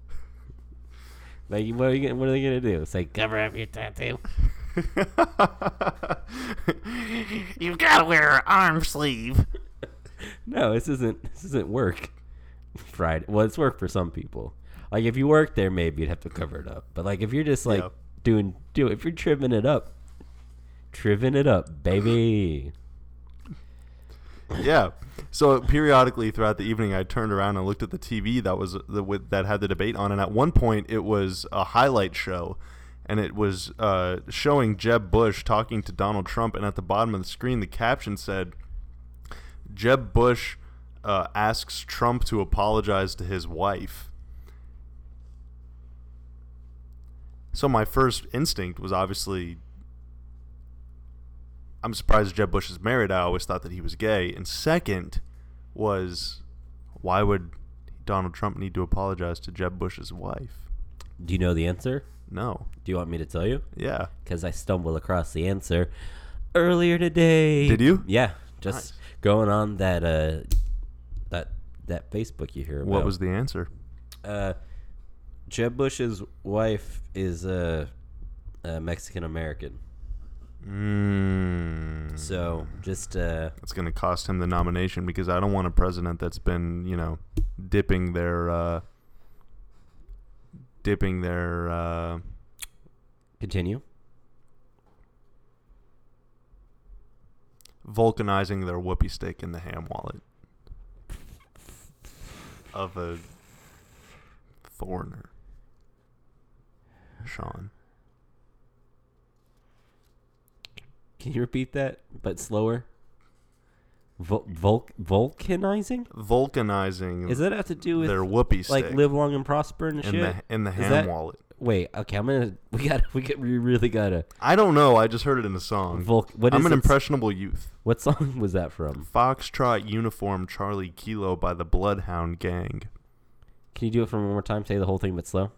Speaker 1: Like what are you gonna, what are they gonna do? Say cover up your tattoo?
Speaker 2: You've got to wear an arm sleeve.
Speaker 1: No, this isn't this isn't work. Friday. Well, it's work for some people. Like if you work there, maybe you'd have to cover it up. But like if you're just like
Speaker 2: Yeah.
Speaker 1: doing do if you're trimming it up, trimming it up, baby.
Speaker 2: Yeah. So periodically throughout the evening, I turned around and looked at the T V that was the with, that had the debate on, and at one point it was a highlight show, and it was uh, showing Jeb Bush talking to Donald Trump, and at the bottom of the screen, the caption said, "Jeb Bush uh, asks Trump to apologize to his wife." So my first instinct was obviously, I'm surprised Jeb Bush is married. I always thought that he was gay. And second was, why would Donald Trump need to apologize to Jeb Bush's wife?
Speaker 1: Do you know the answer?
Speaker 2: No.
Speaker 1: Do you want me to tell you?
Speaker 2: Yeah.
Speaker 1: Because I stumbled across the answer earlier today.
Speaker 2: Did you?
Speaker 1: Yeah, just
Speaker 2: Nice.
Speaker 1: going on that uh that that Facebook you hear about.
Speaker 2: What was the answer?
Speaker 1: uh Jeb Bush's wife is a uh, uh, Mexican American.
Speaker 2: Mm.
Speaker 1: So just uh
Speaker 2: It's going to cost him the nomination because I don't want a president that's been, you know, dipping their, uh, dipping their, uh,
Speaker 1: continue.
Speaker 2: vulcanizing their whoopee stick in the ham wallet of a foreigner. Sean.
Speaker 1: Can you repeat that but slower? Vul- vul- vulcanizing?
Speaker 2: Vulcanizing
Speaker 1: Does that have to do with
Speaker 2: their whoopee stick
Speaker 1: like live long and prosper and
Speaker 2: in
Speaker 1: shit?
Speaker 2: the in the
Speaker 1: Is
Speaker 2: ham
Speaker 1: that-
Speaker 2: wallet.
Speaker 1: Wait, okay, I'm gonna. We got. We get. We really gotta.
Speaker 2: I don't know. I just heard it in a song.
Speaker 1: Volk. What
Speaker 2: I'm
Speaker 1: is
Speaker 2: an
Speaker 1: it?
Speaker 2: impressionable youth.
Speaker 1: What song was that from?
Speaker 2: Foxtrot Uniform Charlie Kilo by the Bloodhound Gang.
Speaker 1: Can you do it for one more time? Say the whole thing, but slow.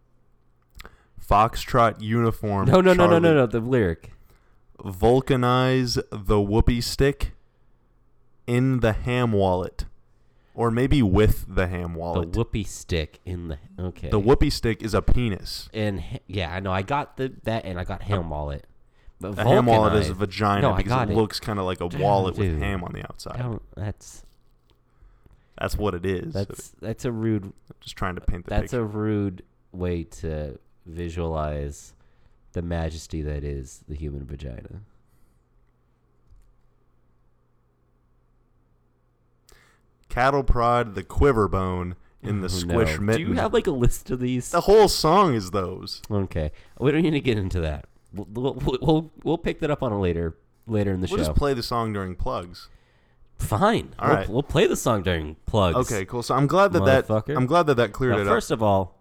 Speaker 2: Foxtrot Uniform.
Speaker 1: No, no, no, no,
Speaker 2: Charlie-
Speaker 1: no, no. The lyric.
Speaker 2: Vulcanize the whoopee stick in the ham wallet. Or maybe with the ham wallet.
Speaker 1: The whoopee stick in the. Okay.
Speaker 2: The whoopee stick is a penis.
Speaker 1: And ha- yeah, I know. I got the that, and I got ham wallet. But
Speaker 2: A ham wallet is a
Speaker 1: vulcanized-
Speaker 2: vagina
Speaker 1: No, I
Speaker 2: because
Speaker 1: got
Speaker 2: it,
Speaker 1: it.
Speaker 2: looks kind of like a
Speaker 1: Damn,
Speaker 2: wallet
Speaker 1: dude.
Speaker 2: with ham on the outside.
Speaker 1: Don't- That's
Speaker 2: That's what it is.
Speaker 1: that's that's a rude.
Speaker 2: Just trying to paint the
Speaker 1: That's
Speaker 2: picture.
Speaker 1: a rude way to visualize the majesty that is the human vagina.
Speaker 2: Cattle prod the quiver bone in the
Speaker 1: Oh,
Speaker 2: squish
Speaker 1: no.
Speaker 2: mitten.
Speaker 1: Do you have like a list of these?
Speaker 2: The whole song is those.
Speaker 1: Okay, we don't need to get into that. We'll we'll we'll, we'll pick that up on a later later in the
Speaker 2: We'll
Speaker 1: show.
Speaker 2: just play the song during plugs.
Speaker 1: Fine.
Speaker 2: All
Speaker 1: we'll,
Speaker 2: right.
Speaker 1: we'll play the song during plugs.
Speaker 2: Okay, cool. So I'm glad that that
Speaker 1: Motherfucker.
Speaker 2: I'm glad that that cleared
Speaker 1: Now,
Speaker 2: it
Speaker 1: first of all,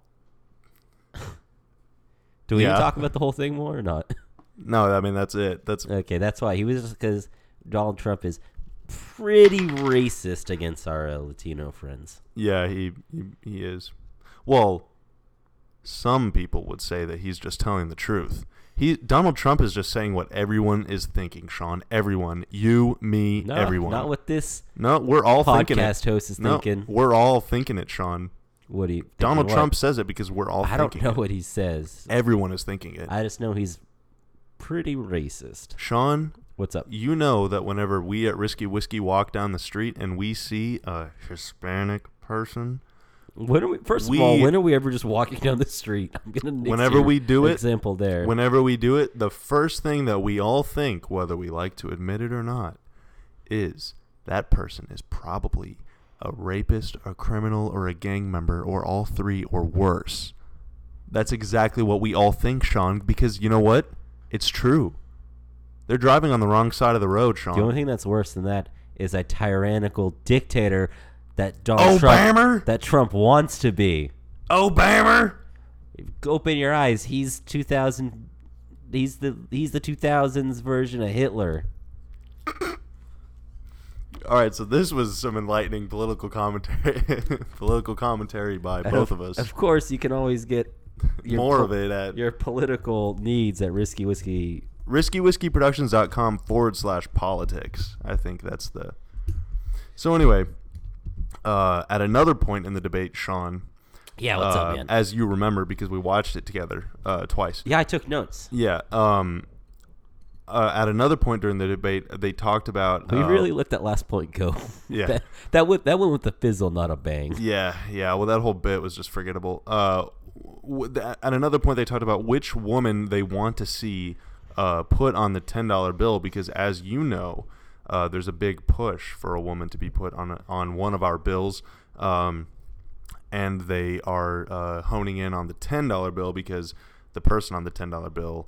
Speaker 1: do we need
Speaker 2: Yeah.
Speaker 1: to talk about the whole thing more or not?
Speaker 2: up. No, I mean that's it. That's
Speaker 1: Okay, that's why he was because Donald Trump is pretty racist against our uh, Latino friends.
Speaker 2: yeah. He, he he is. Well, some people would say that he's just telling the truth. He Donald Trump is just saying what everyone is thinking. Sean, everyone, you, me,
Speaker 1: No,
Speaker 2: everyone.
Speaker 1: not what this
Speaker 2: no, we're all thinking it.
Speaker 1: podcast host is
Speaker 2: No,
Speaker 1: thinking.
Speaker 2: we're all thinking it, Sean.
Speaker 1: What do you? thinking
Speaker 2: Donald
Speaker 1: what?
Speaker 2: Trump says it because we're all
Speaker 1: I don't
Speaker 2: thinking
Speaker 1: know
Speaker 2: it.
Speaker 1: what he says.
Speaker 2: Everyone is thinking it.
Speaker 1: I just know he's pretty racist.
Speaker 2: Sean,
Speaker 1: What's up?
Speaker 2: you know that whenever we at Risky Whiskey walk down the street and we see a Hispanic person,
Speaker 1: When are we? First
Speaker 2: We-
Speaker 1: of all, when are we ever just walking down the street? I'm gonna. nix
Speaker 2: Whenever
Speaker 1: your
Speaker 2: we do it-
Speaker 1: example there.
Speaker 2: whenever we do it, the first thing that we all think, whether we like to admit it or not, is that person is probably a rapist, a criminal, or a gang member, or all three, or worse. That's exactly what we all think, Sean, because you know what? It's true. They're driving on the wrong side of the road, Sean.
Speaker 1: The only thing that's worse than that is a tyrannical dictator that Donald Trump
Speaker 2: Obama?
Speaker 1: that Trump wants to be.
Speaker 2: Obama?
Speaker 1: Open your eyes. He's two thousand. He's the he's the two thousands version of Hitler.
Speaker 2: All right, so this was some enlightening political commentary, political commentary by both of us.
Speaker 1: Of course, you can always get your
Speaker 2: More
Speaker 1: po-
Speaker 2: of it at
Speaker 1: your political needs at Risky Whiskey.
Speaker 2: risky whiskey productions dot com forward slash politics. I think that's the. So anyway, uh, at another point in the debate, Sean,
Speaker 1: Yeah, what's
Speaker 2: uh,
Speaker 1: up, man?
Speaker 2: as you remember because we watched it together uh, twice.
Speaker 1: Yeah, I took notes.
Speaker 2: Yeah. Um, uh, at another point during the debate, they talked about.
Speaker 1: We
Speaker 2: uh,
Speaker 1: really let that last point go.
Speaker 2: Yeah.
Speaker 1: that that went that went with the fizzle, not a bang.
Speaker 2: Yeah, yeah. Well, that whole bit was just forgettable. Uh, w- th- at another point, they talked about which woman they want to see uh, put on the ten dollar bill because, as you know, uh, there's a big push for a woman to be put on a, on one of our bills, um, and they are uh, honing in on the ten dollar bill because the person on the ten dollar bill,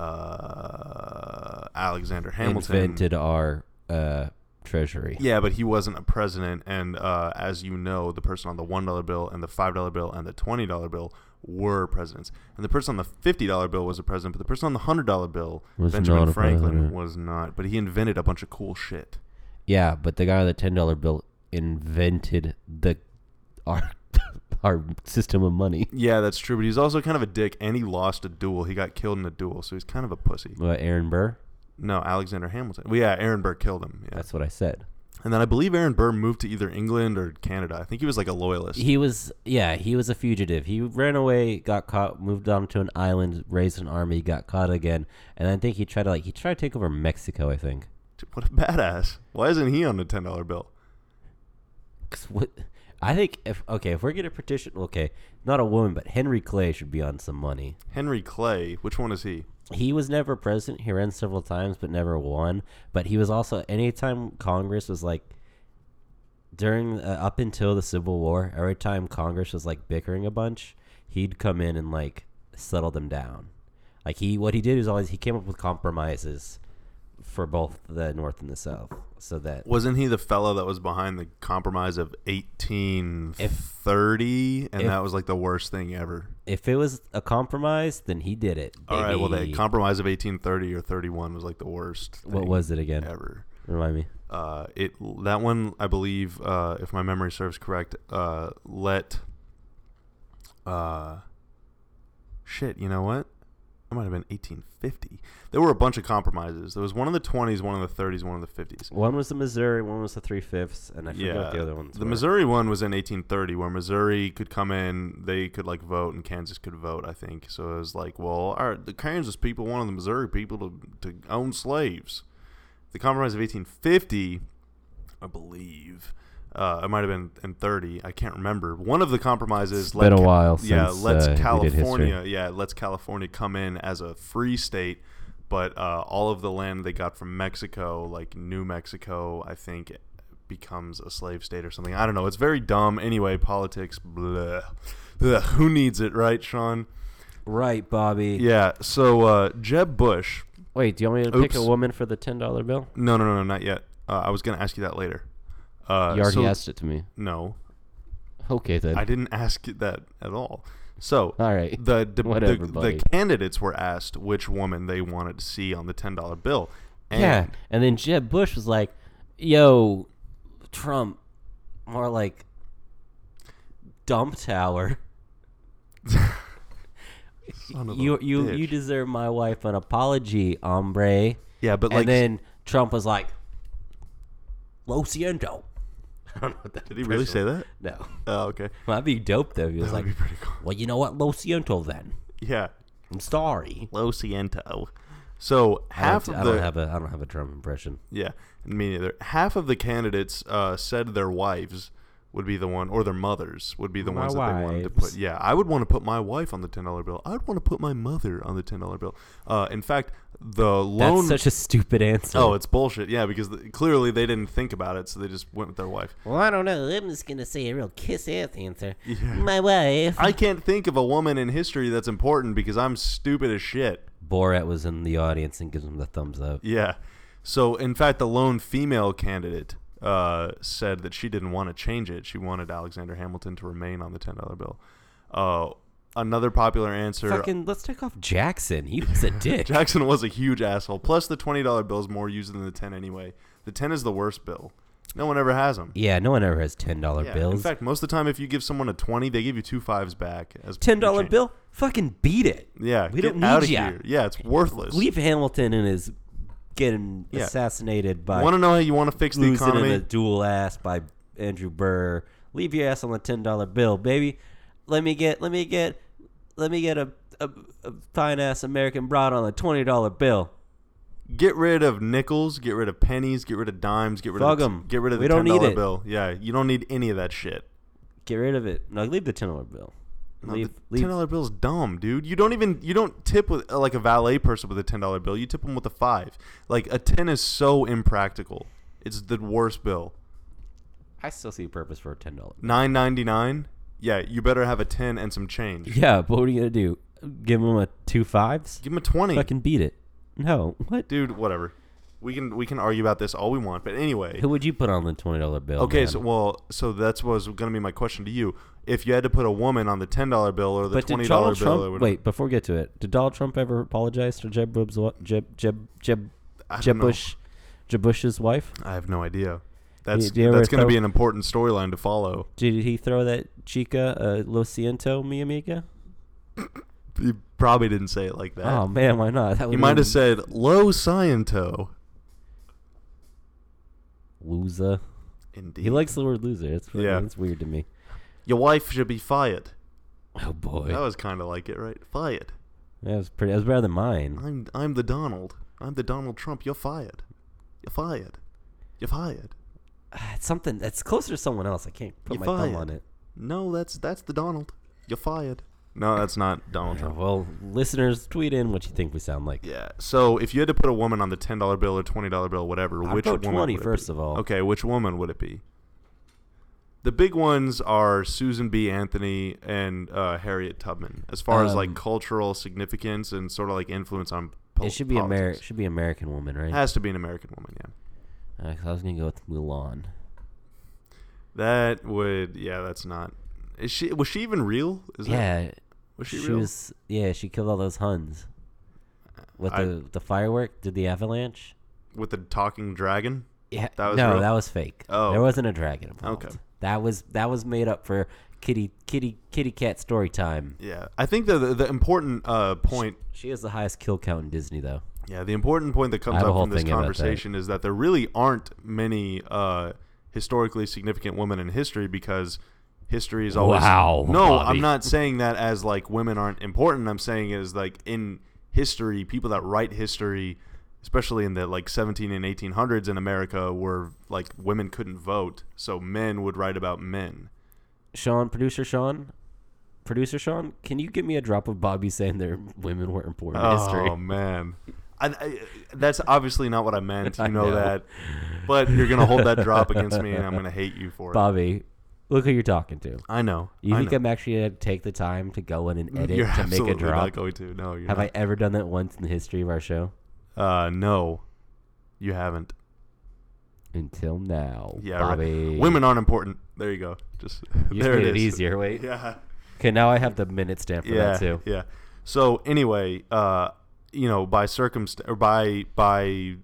Speaker 2: uh, Alexander Hamilton,
Speaker 1: Invented our uh, treasury.
Speaker 2: yeah, but he wasn't a president, and uh, as you know, the person on the one dollar bill and the five dollar bill and the twenty dollar bill were presidents, and the person on the fifty dollar bill was a president, but the person on the one hundred dollar bill,
Speaker 1: Was
Speaker 2: Benjamin
Speaker 1: not a
Speaker 2: Franklin,
Speaker 1: president.
Speaker 2: was not. But he invented a bunch of cool shit.
Speaker 1: Yeah, but the guy on the ten dollar bill invented the our our system of money.
Speaker 2: Yeah, that's true, but he's also kind of a dick, and he lost a duel. He got killed in a duel, so he's kind of a pussy.
Speaker 1: What, Aaron Burr?
Speaker 2: No, Alexander Hamilton. Well, yeah, Aaron Burr killed him. Yeah.
Speaker 1: That's what I said.
Speaker 2: And then I believe Aaron Burr moved to either England or Canada. I think he was like a loyalist.
Speaker 1: He was, yeah, he was a fugitive. He ran away, got caught, moved on to an island, raised an army, got caught again, and I think he tried to like he tried to take over Mexico. I think.
Speaker 2: What a badass. Why isn't he on the ten dollar bill?
Speaker 1: 'Cause what I think if okay if we're gonna petition, okay, not a woman, but Henry Clay should be on some money.
Speaker 2: Henry Clay. Which one is he?
Speaker 1: He was never president. He ran several times, but never won. But he was also anytime Congress was like during uh, up until the Civil War, every time Congress was like bickering a bunch, he'd come in and like settle them down. Like he, what he did is always he came up with compromises for both the North and the South. So that
Speaker 2: Wasn't he the fellow that was behind the Compromise of eighteen thirty? And
Speaker 1: if-
Speaker 2: that was like the worst thing ever.
Speaker 1: if it was a compromise, then he did it.
Speaker 2: All right, well, the
Speaker 1: baby.
Speaker 2: Compromise of eighteen thirty or thirty-one was like the worst thing
Speaker 1: What was it again?
Speaker 2: ever.
Speaker 1: Remind me.
Speaker 2: Uh, it that one, I believe, uh, if my memory serves correct, uh, let uh, shit. You know what? It might have been eighteen fifty. There were a bunch of compromises. There was one in the twenties, one in the thirties, one in the fifties.
Speaker 1: One was the Missouri, one was the three fifths, and I forget
Speaker 2: Yeah,
Speaker 1: what the other ones
Speaker 2: the
Speaker 1: were.
Speaker 2: Missouri one was in eighteen thirty, where Missouri could come in, they could like vote, and Kansas could vote. I think so. It was like, well, all right, the Kansas people wanted the Missouri people to to own slaves. The Compromise of eighteen fifty, I believe, uh, it might have been in thirty. I can't remember. One of the compromises,
Speaker 1: It's been a while
Speaker 2: yeah,
Speaker 1: since,
Speaker 2: lets
Speaker 1: uh, we did
Speaker 2: California,
Speaker 1: history.
Speaker 2: yeah, lets California come in as a free state, but uh, all of the land they got from Mexico, like New Mexico, I think, becomes a slave state or something. I don't know. It's very dumb. Anyway, politics, blah. Ugh, who needs it, right, Sean?
Speaker 1: Right, Bobby.
Speaker 2: Yeah. So uh, Jeb Bush.
Speaker 1: Wait, do you want me to pick a
Speaker 2: Oops.
Speaker 1: woman for the ten dollar bill?
Speaker 2: No, no, no, no, not yet. Uh, I was gonna ask you that later. Uh,
Speaker 1: You already
Speaker 2: so-
Speaker 1: asked it to me.
Speaker 2: No,
Speaker 1: Okay, then.
Speaker 2: I didn't ask you that at all. So
Speaker 1: All right.
Speaker 2: the the,
Speaker 1: Whatever,
Speaker 2: the,
Speaker 1: buddy.
Speaker 2: the candidates were asked which woman they wanted to see on the ten dollar bill. And
Speaker 1: Yeah, and then Jeb Bush was like, "Yo, Trump, more like dump tower.
Speaker 2: Son of a
Speaker 1: you you
Speaker 2: bitch.
Speaker 1: you deserve my wife an apology, hombre."
Speaker 2: Yeah, but like,
Speaker 1: And then Trump was like, "Lo siento." I don't know what that
Speaker 2: did he really say
Speaker 1: impression
Speaker 2: that?
Speaker 1: was. No.
Speaker 2: Oh, okay.
Speaker 1: Well, that'd be dope though. He was
Speaker 2: That
Speaker 1: like,
Speaker 2: would be pretty cool.
Speaker 1: "Well, you know what, Lo siento then.
Speaker 2: Yeah,
Speaker 1: I'm sorry."
Speaker 2: Lo siento. So half
Speaker 1: I don't,
Speaker 2: of
Speaker 1: I
Speaker 2: the
Speaker 1: don't have a I don't have a Trump impression.
Speaker 2: yeah, me neither. Half of the candidates uh, said their wives would be the one, or their mothers would be the
Speaker 1: My
Speaker 2: ones that they wanted to
Speaker 1: wives.
Speaker 2: put. Yeah, I would want to put my wife on the ten dollar bill. I would want to put my mother on the ten dollar bill. Uh, in fact, the loan.
Speaker 1: That's such a stupid answer.
Speaker 2: Oh, it's bullshit. Yeah, because the, clearly they didn't think about it, so they just went with their wife.
Speaker 1: Well, I don't know. I'm just gonna say a real kiss-ass answer.
Speaker 2: Yeah.
Speaker 1: My wife.
Speaker 2: I can't think of a woman in history that's important because I'm stupid as shit.
Speaker 1: Borat was in the audience and gives him the thumbs up.
Speaker 2: Yeah. So, in fact, the lone female candidate uh, said that she didn't want to change it. She wanted Alexander Hamilton to remain on the ten dollar bill. Uh, another popular answer.
Speaker 1: Fucking, let's take off Jackson. He was a dick.
Speaker 2: Jackson was a huge asshole. Plus, the twenty dollar bill is more used than the ten anyway. The ten is the worst bill. No one ever has them.
Speaker 1: Yeah, no one ever has ten dollar
Speaker 2: Yeah,
Speaker 1: bills.
Speaker 2: in fact, most of the time, if you give someone a twenty, they give you two fives back. As
Speaker 1: ten dollar
Speaker 2: change.
Speaker 1: bill? Fucking beat it.
Speaker 2: Yeah,
Speaker 1: We
Speaker 2: get
Speaker 1: don't
Speaker 2: out
Speaker 1: need
Speaker 2: of
Speaker 1: ya.
Speaker 2: here. Yeah, it's worthless.
Speaker 1: Leave Hamilton and his getting
Speaker 2: Yeah.
Speaker 1: assassinated by
Speaker 2: Want to know how you want to fix the
Speaker 1: losing in
Speaker 2: economy?
Speaker 1: a dual ass by Andrew Burr. Leave your ass on the ten dollar bill, baby. Let me get let me get let me get a, a, a fine ass American broad on the twenty dollar bill.
Speaker 2: Get rid of nickels, get rid of pennies, get rid of dimes, get rid
Speaker 1: Fuck
Speaker 2: of
Speaker 1: 'em.
Speaker 2: get rid of
Speaker 1: We
Speaker 2: the
Speaker 1: don't
Speaker 2: ten
Speaker 1: need
Speaker 2: dollar
Speaker 1: it.
Speaker 2: bill. Yeah, you don't need any of that shit.
Speaker 1: Get rid of it. No, leave the ten dollar bill.
Speaker 2: No,
Speaker 1: leave
Speaker 2: the
Speaker 1: leave
Speaker 2: ten dollar bill is dumb, dude. You don't even you don't tip with uh, like a valet person with a ten dollar bill. You tip them with a five. Like a ten is so impractical. It's the worst bill.
Speaker 1: I still see a purpose for a ten dollar.
Speaker 2: Nine ninety nine. Yeah, you better have a ten and some change.
Speaker 1: Yeah, but what are you gonna do? Give him a two fives?
Speaker 2: Give him a twenty,
Speaker 1: Fucking beat it. No, what?
Speaker 2: dude. Whatever. We can we can argue about this all we want, but anyway.
Speaker 1: Who would you put on the twenty dollar bill?
Speaker 2: Okay,
Speaker 1: man?
Speaker 2: so well, so that's was going to be my question to you. If you had to put a woman on the ten dollar bill or the
Speaker 1: but
Speaker 2: twenty
Speaker 1: did
Speaker 2: dollar
Speaker 1: Donald
Speaker 2: bill, or
Speaker 1: Trump?
Speaker 2: whatever,
Speaker 1: Wait, before we get to it, did Donald Trump ever apologize to Jeb Bush's wa- Jeb Jeb Jeb
Speaker 2: I don't
Speaker 1: Jeb
Speaker 2: know.
Speaker 1: Bush Jeb Bush's wife?
Speaker 2: I have no idea. That's
Speaker 1: do you ever
Speaker 2: that's going to
Speaker 1: throw-
Speaker 2: be an important storyline to follow.
Speaker 1: Did he throw that chica uh, Lo siento, mi amiga?
Speaker 2: He probably didn't say it like that.
Speaker 1: Oh man, why not? That
Speaker 2: he
Speaker 1: would
Speaker 2: might
Speaker 1: been
Speaker 2: have said "Lo Sciento."
Speaker 1: loser.
Speaker 2: Indeed.
Speaker 1: He likes the word loser. It's
Speaker 2: Yeah.
Speaker 1: it's weird to me.
Speaker 2: Your wife should be fired.
Speaker 1: Oh boy,
Speaker 2: That was kind of like it, right? Fired.
Speaker 1: that was pretty. That was better than mine.
Speaker 2: I'm I'm the Donald. I'm the Donald Trump. You're fired. You're fired. You're fired.
Speaker 1: It's something that's closer to someone else. I can't put
Speaker 2: You're
Speaker 1: my thumb
Speaker 2: fired.
Speaker 1: on it.
Speaker 2: No, that's that's the Donald. You're fired. No, that's not Donald
Speaker 1: Uh,
Speaker 2: Trump.
Speaker 1: well, listeners, tweet in what you think we sound like.
Speaker 2: Yeah. So if you had to put a woman on the ten dollar bill or twenty dollar bill, whatever,
Speaker 1: I'd
Speaker 2: which
Speaker 1: vote
Speaker 2: woman
Speaker 1: twenty
Speaker 2: would it
Speaker 1: first
Speaker 2: be?
Speaker 1: of all.
Speaker 2: Okay, which woman would it be? The big ones are Susan B. Anthony and uh, Harriet Tubman. As far as like
Speaker 1: Um,
Speaker 2: cultural significance and sort of like influence on pol-
Speaker 1: It should be Ameri-
Speaker 2: politics.
Speaker 1: should be American woman, right?
Speaker 2: Has to be an American woman, yeah.
Speaker 1: Uh, 'cause I was gonna go with Mulan.
Speaker 2: That would, yeah, that's not. Is she? Was she even real? Is
Speaker 1: Yeah,
Speaker 2: that, was she,
Speaker 1: she
Speaker 2: real?
Speaker 1: was. Yeah, she killed all those Huns with
Speaker 2: I-
Speaker 1: the the firework. Did the avalanche?
Speaker 2: With the talking dragon?
Speaker 1: Yeah,
Speaker 2: That was
Speaker 1: no,
Speaker 2: real?
Speaker 1: that was fake.
Speaker 2: Oh,
Speaker 1: there
Speaker 2: okay.
Speaker 1: wasn't a dragon involved.
Speaker 2: Okay.
Speaker 1: That was that was made up for kitty kitty kitty cat story time.
Speaker 2: Yeah, I think the the, the important uh, point.
Speaker 1: She has the highest kill count in Disney, though.
Speaker 2: Yeah, the important point that
Speaker 1: I
Speaker 2: comes
Speaker 1: have a
Speaker 2: up
Speaker 1: whole
Speaker 2: from this
Speaker 1: thing about that.
Speaker 2: conversation is that there really aren't many uh, historically significant women in history because history is always.
Speaker 1: Wow,
Speaker 2: No,
Speaker 1: Bobby.
Speaker 2: I'm not saying that as like women aren't important. I'm saying it is like in history, people that write history, especially in the like seventeen and eighteen hundreds in America, were like women couldn't vote, so men would write about men.
Speaker 1: Sean, producer Sean, producer Sean, can you give me a drop of Bobby saying their women were important in
Speaker 2: Oh
Speaker 1: history?
Speaker 2: man, I, I, that's obviously not what I meant. You
Speaker 1: I
Speaker 2: know,
Speaker 1: know.
Speaker 2: that, but you're gonna hold that drop against me, and I'm gonna hate you for it.
Speaker 1: Bobby, look who you're talking to.
Speaker 2: I know.
Speaker 1: You
Speaker 2: I
Speaker 1: think
Speaker 2: know.
Speaker 1: I'm actually gonna take the time to go in and edit
Speaker 2: You're
Speaker 1: to make a
Speaker 2: absolutely
Speaker 1: drop?
Speaker 2: not going to. No, you're
Speaker 1: Have
Speaker 2: not.
Speaker 1: I ever done that once in the history of our show?
Speaker 2: Uh, no, you haven't.
Speaker 1: Until now,
Speaker 2: Yeah, right.
Speaker 1: Bobby.
Speaker 2: Women aren't important. There you go. Just
Speaker 1: You
Speaker 2: there
Speaker 1: made
Speaker 2: it
Speaker 1: it
Speaker 2: is.
Speaker 1: easier. Wait.
Speaker 2: Yeah.
Speaker 1: Okay, now I have the minute stamp for
Speaker 2: yeah.
Speaker 1: that too.
Speaker 2: Yeah. So anyway, uh, you know, by circumst or by by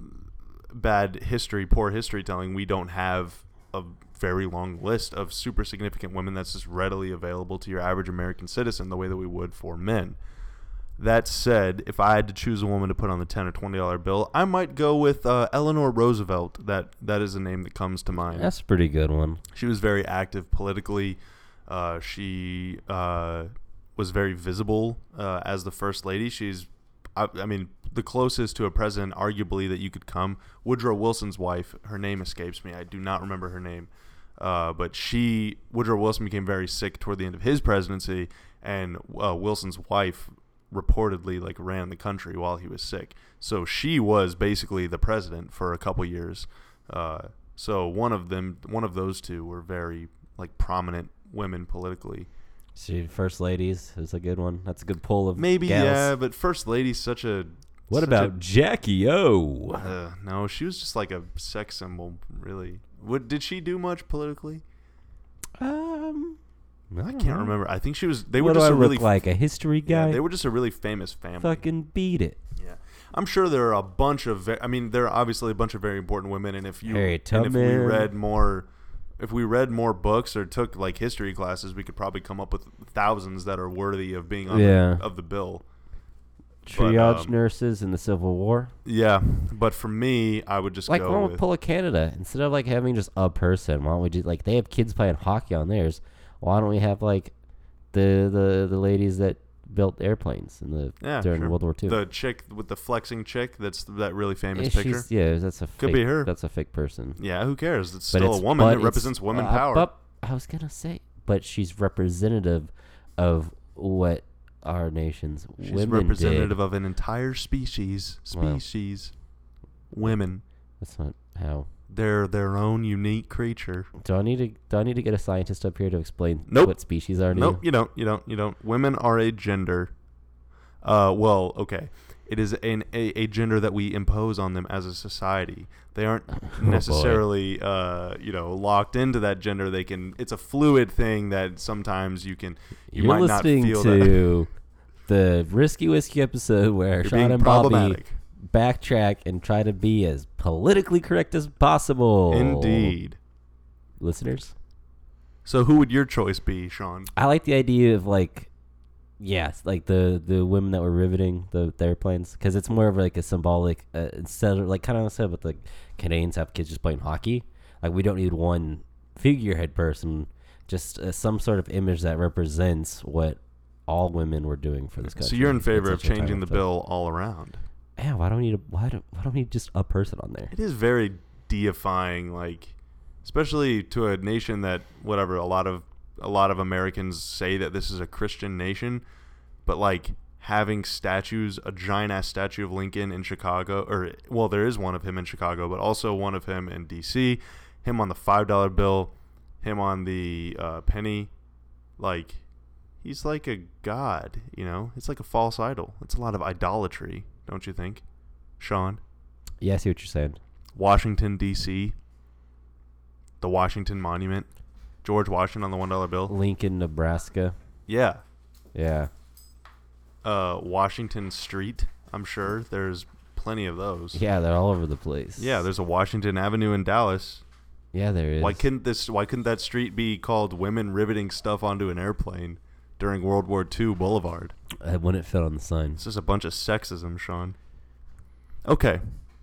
Speaker 2: bad history, poor history telling, we don't have a very long list of super significant women that's just readily available to your average American citizen the way that we would for men. That said, if I had to choose a woman to put on the ten or twenty dollar bill, I might go with uh, Eleanor Roosevelt. That that is a name that comes to mind.
Speaker 1: That's a pretty good one.
Speaker 2: She was very active politically. Uh, she uh, was very visible uh, as the first lady. She's, I, I mean, the closest to a president, arguably, that you could come. Woodrow Wilson's wife. Her name escapes me. I do not remember her name. Uh, but she, Woodrow Wilson, became very sick toward the end of his presidency, and uh, Wilson's wife reportedly like ran the country while he was sick. So she was basically the president for a couple years. Uh, so one of them, one of those two, were very like prominent women politically.
Speaker 1: She first ladies is a good one. That's a good pull of
Speaker 2: Maybe
Speaker 1: gals.
Speaker 2: yeah, but first lady's such a.
Speaker 1: What
Speaker 2: such
Speaker 1: about Jackie O?
Speaker 2: A, uh, no, she was just like a sex symbol, really. What did she do much politically?
Speaker 1: Um, I,
Speaker 2: I
Speaker 1: don't
Speaker 2: can't
Speaker 1: know.
Speaker 2: remember. I think she was. They
Speaker 1: what
Speaker 2: were
Speaker 1: do
Speaker 2: just
Speaker 1: I
Speaker 2: a really
Speaker 1: look like? A history
Speaker 2: Yeah,
Speaker 1: guy?
Speaker 2: they were just a really famous family.
Speaker 1: Fucking beat it.
Speaker 2: Yeah, I'm sure there are a bunch of. Ve- I mean, there are obviously a bunch of very important women, and if you
Speaker 1: Harriet
Speaker 2: and if we
Speaker 1: Tubman.
Speaker 2: read more, if we read more books or took like history classes, we could probably come up with thousands that are worthy of being on
Speaker 1: Yeah.
Speaker 2: the, of the bill.
Speaker 1: Triage
Speaker 2: um,
Speaker 1: nurses in the Civil War.
Speaker 2: Yeah, but for me, I would just
Speaker 1: Like,
Speaker 2: go
Speaker 1: why don't we
Speaker 2: with.
Speaker 1: pull a Canada instead of like having just a person? Why don't we just like they have kids playing hockey on theirs? Why don't we have like the the the ladies that built airplanes in the
Speaker 2: yeah,
Speaker 1: during
Speaker 2: sure.
Speaker 1: World War Two?
Speaker 2: The chick with the flexing chick. That's that really famous
Speaker 1: Yeah,
Speaker 2: picture.
Speaker 1: she's- yeah, that's a
Speaker 2: Could
Speaker 1: fake,
Speaker 2: be her.
Speaker 1: That's a fake person.
Speaker 2: Yeah, who cares? It's
Speaker 1: But
Speaker 2: still
Speaker 1: it's-
Speaker 2: a woman.
Speaker 1: but
Speaker 2: It
Speaker 1: it's-
Speaker 2: represents women
Speaker 1: uh,
Speaker 2: power.
Speaker 1: But I was gonna say, but she's representative of what our nation's
Speaker 2: She's
Speaker 1: women
Speaker 2: representative
Speaker 1: did.
Speaker 2: of an entire species.
Speaker 1: Wow.
Speaker 2: Species. Women.
Speaker 1: That's not how.
Speaker 2: They're their own unique creature.
Speaker 1: Do I need to? Do I need to get a scientist up here to explain
Speaker 2: Nope.
Speaker 1: what species are? to
Speaker 2: Nope,
Speaker 1: you?
Speaker 2: you don't. You don't. You don't. Women are a gender. Uh, well, okay. It is an, a, a gender that we impose on them as a society. They aren't
Speaker 1: Oh, boy.
Speaker 2: necessarily, uh, you know, locked into that gender. They can. It's a fluid thing that sometimes you can. You
Speaker 1: You're
Speaker 2: might not
Speaker 1: listening
Speaker 2: feel that.
Speaker 1: to the Risky Whiskey episode where
Speaker 2: You're
Speaker 1: Sean
Speaker 2: being
Speaker 1: and Bobby
Speaker 2: problematic.
Speaker 1: backtrack and try to be as politically correct as possible.
Speaker 2: Indeed.
Speaker 1: Listeners,
Speaker 2: So, who would your choice be, Sean?
Speaker 1: I like the idea of like, yes, like the the women that were riveting the, the airplanes because it's more of like a symbolic uh, instead of like kind of said with the Canadians have kids just playing hockey. Like we don't need one figurehead person, just uh, some sort of image that represents what all women were doing for this country.
Speaker 2: So, you're in favor of
Speaker 1: It's such a
Speaker 2: changing the
Speaker 1: title
Speaker 2: bill all around.
Speaker 1: thing. Yeah, why don't we need a, why don't why don't we need just a person on there?
Speaker 2: It is very deifying, like, especially to a nation that whatever a lot of a lot of Americans say that this is a Christian nation, but like having statues, a giant ass statue of Lincoln in Chicago, or well, there is one of him in Chicago, but also one of him in D C, him on the five dollar bill, him on the uh, penny, like he's like a god, you know. It's like a false idol. It's a lot of idolatry don't you think, Sean?
Speaker 1: Yeah, I see what you're saying.
Speaker 2: Washington, D C, the Washington Monument, George Washington on the one dollar bill.
Speaker 1: Lincoln, Nebraska.
Speaker 2: Yeah.
Speaker 1: Yeah.
Speaker 2: Uh, Washington Street, I'm sure. There's plenty of those.
Speaker 1: Yeah, they're all over the place.
Speaker 2: Yeah, there's a Washington Avenue in Dallas.
Speaker 1: Yeah, there is.
Speaker 2: Why couldn't this? Why couldn't that street be called "Women Riveting Stuff Onto an Airplane" during World War Two Boulevard?
Speaker 1: It wouldn't fit on the sign.
Speaker 2: It's just a bunch of sexism, Sean. Okay.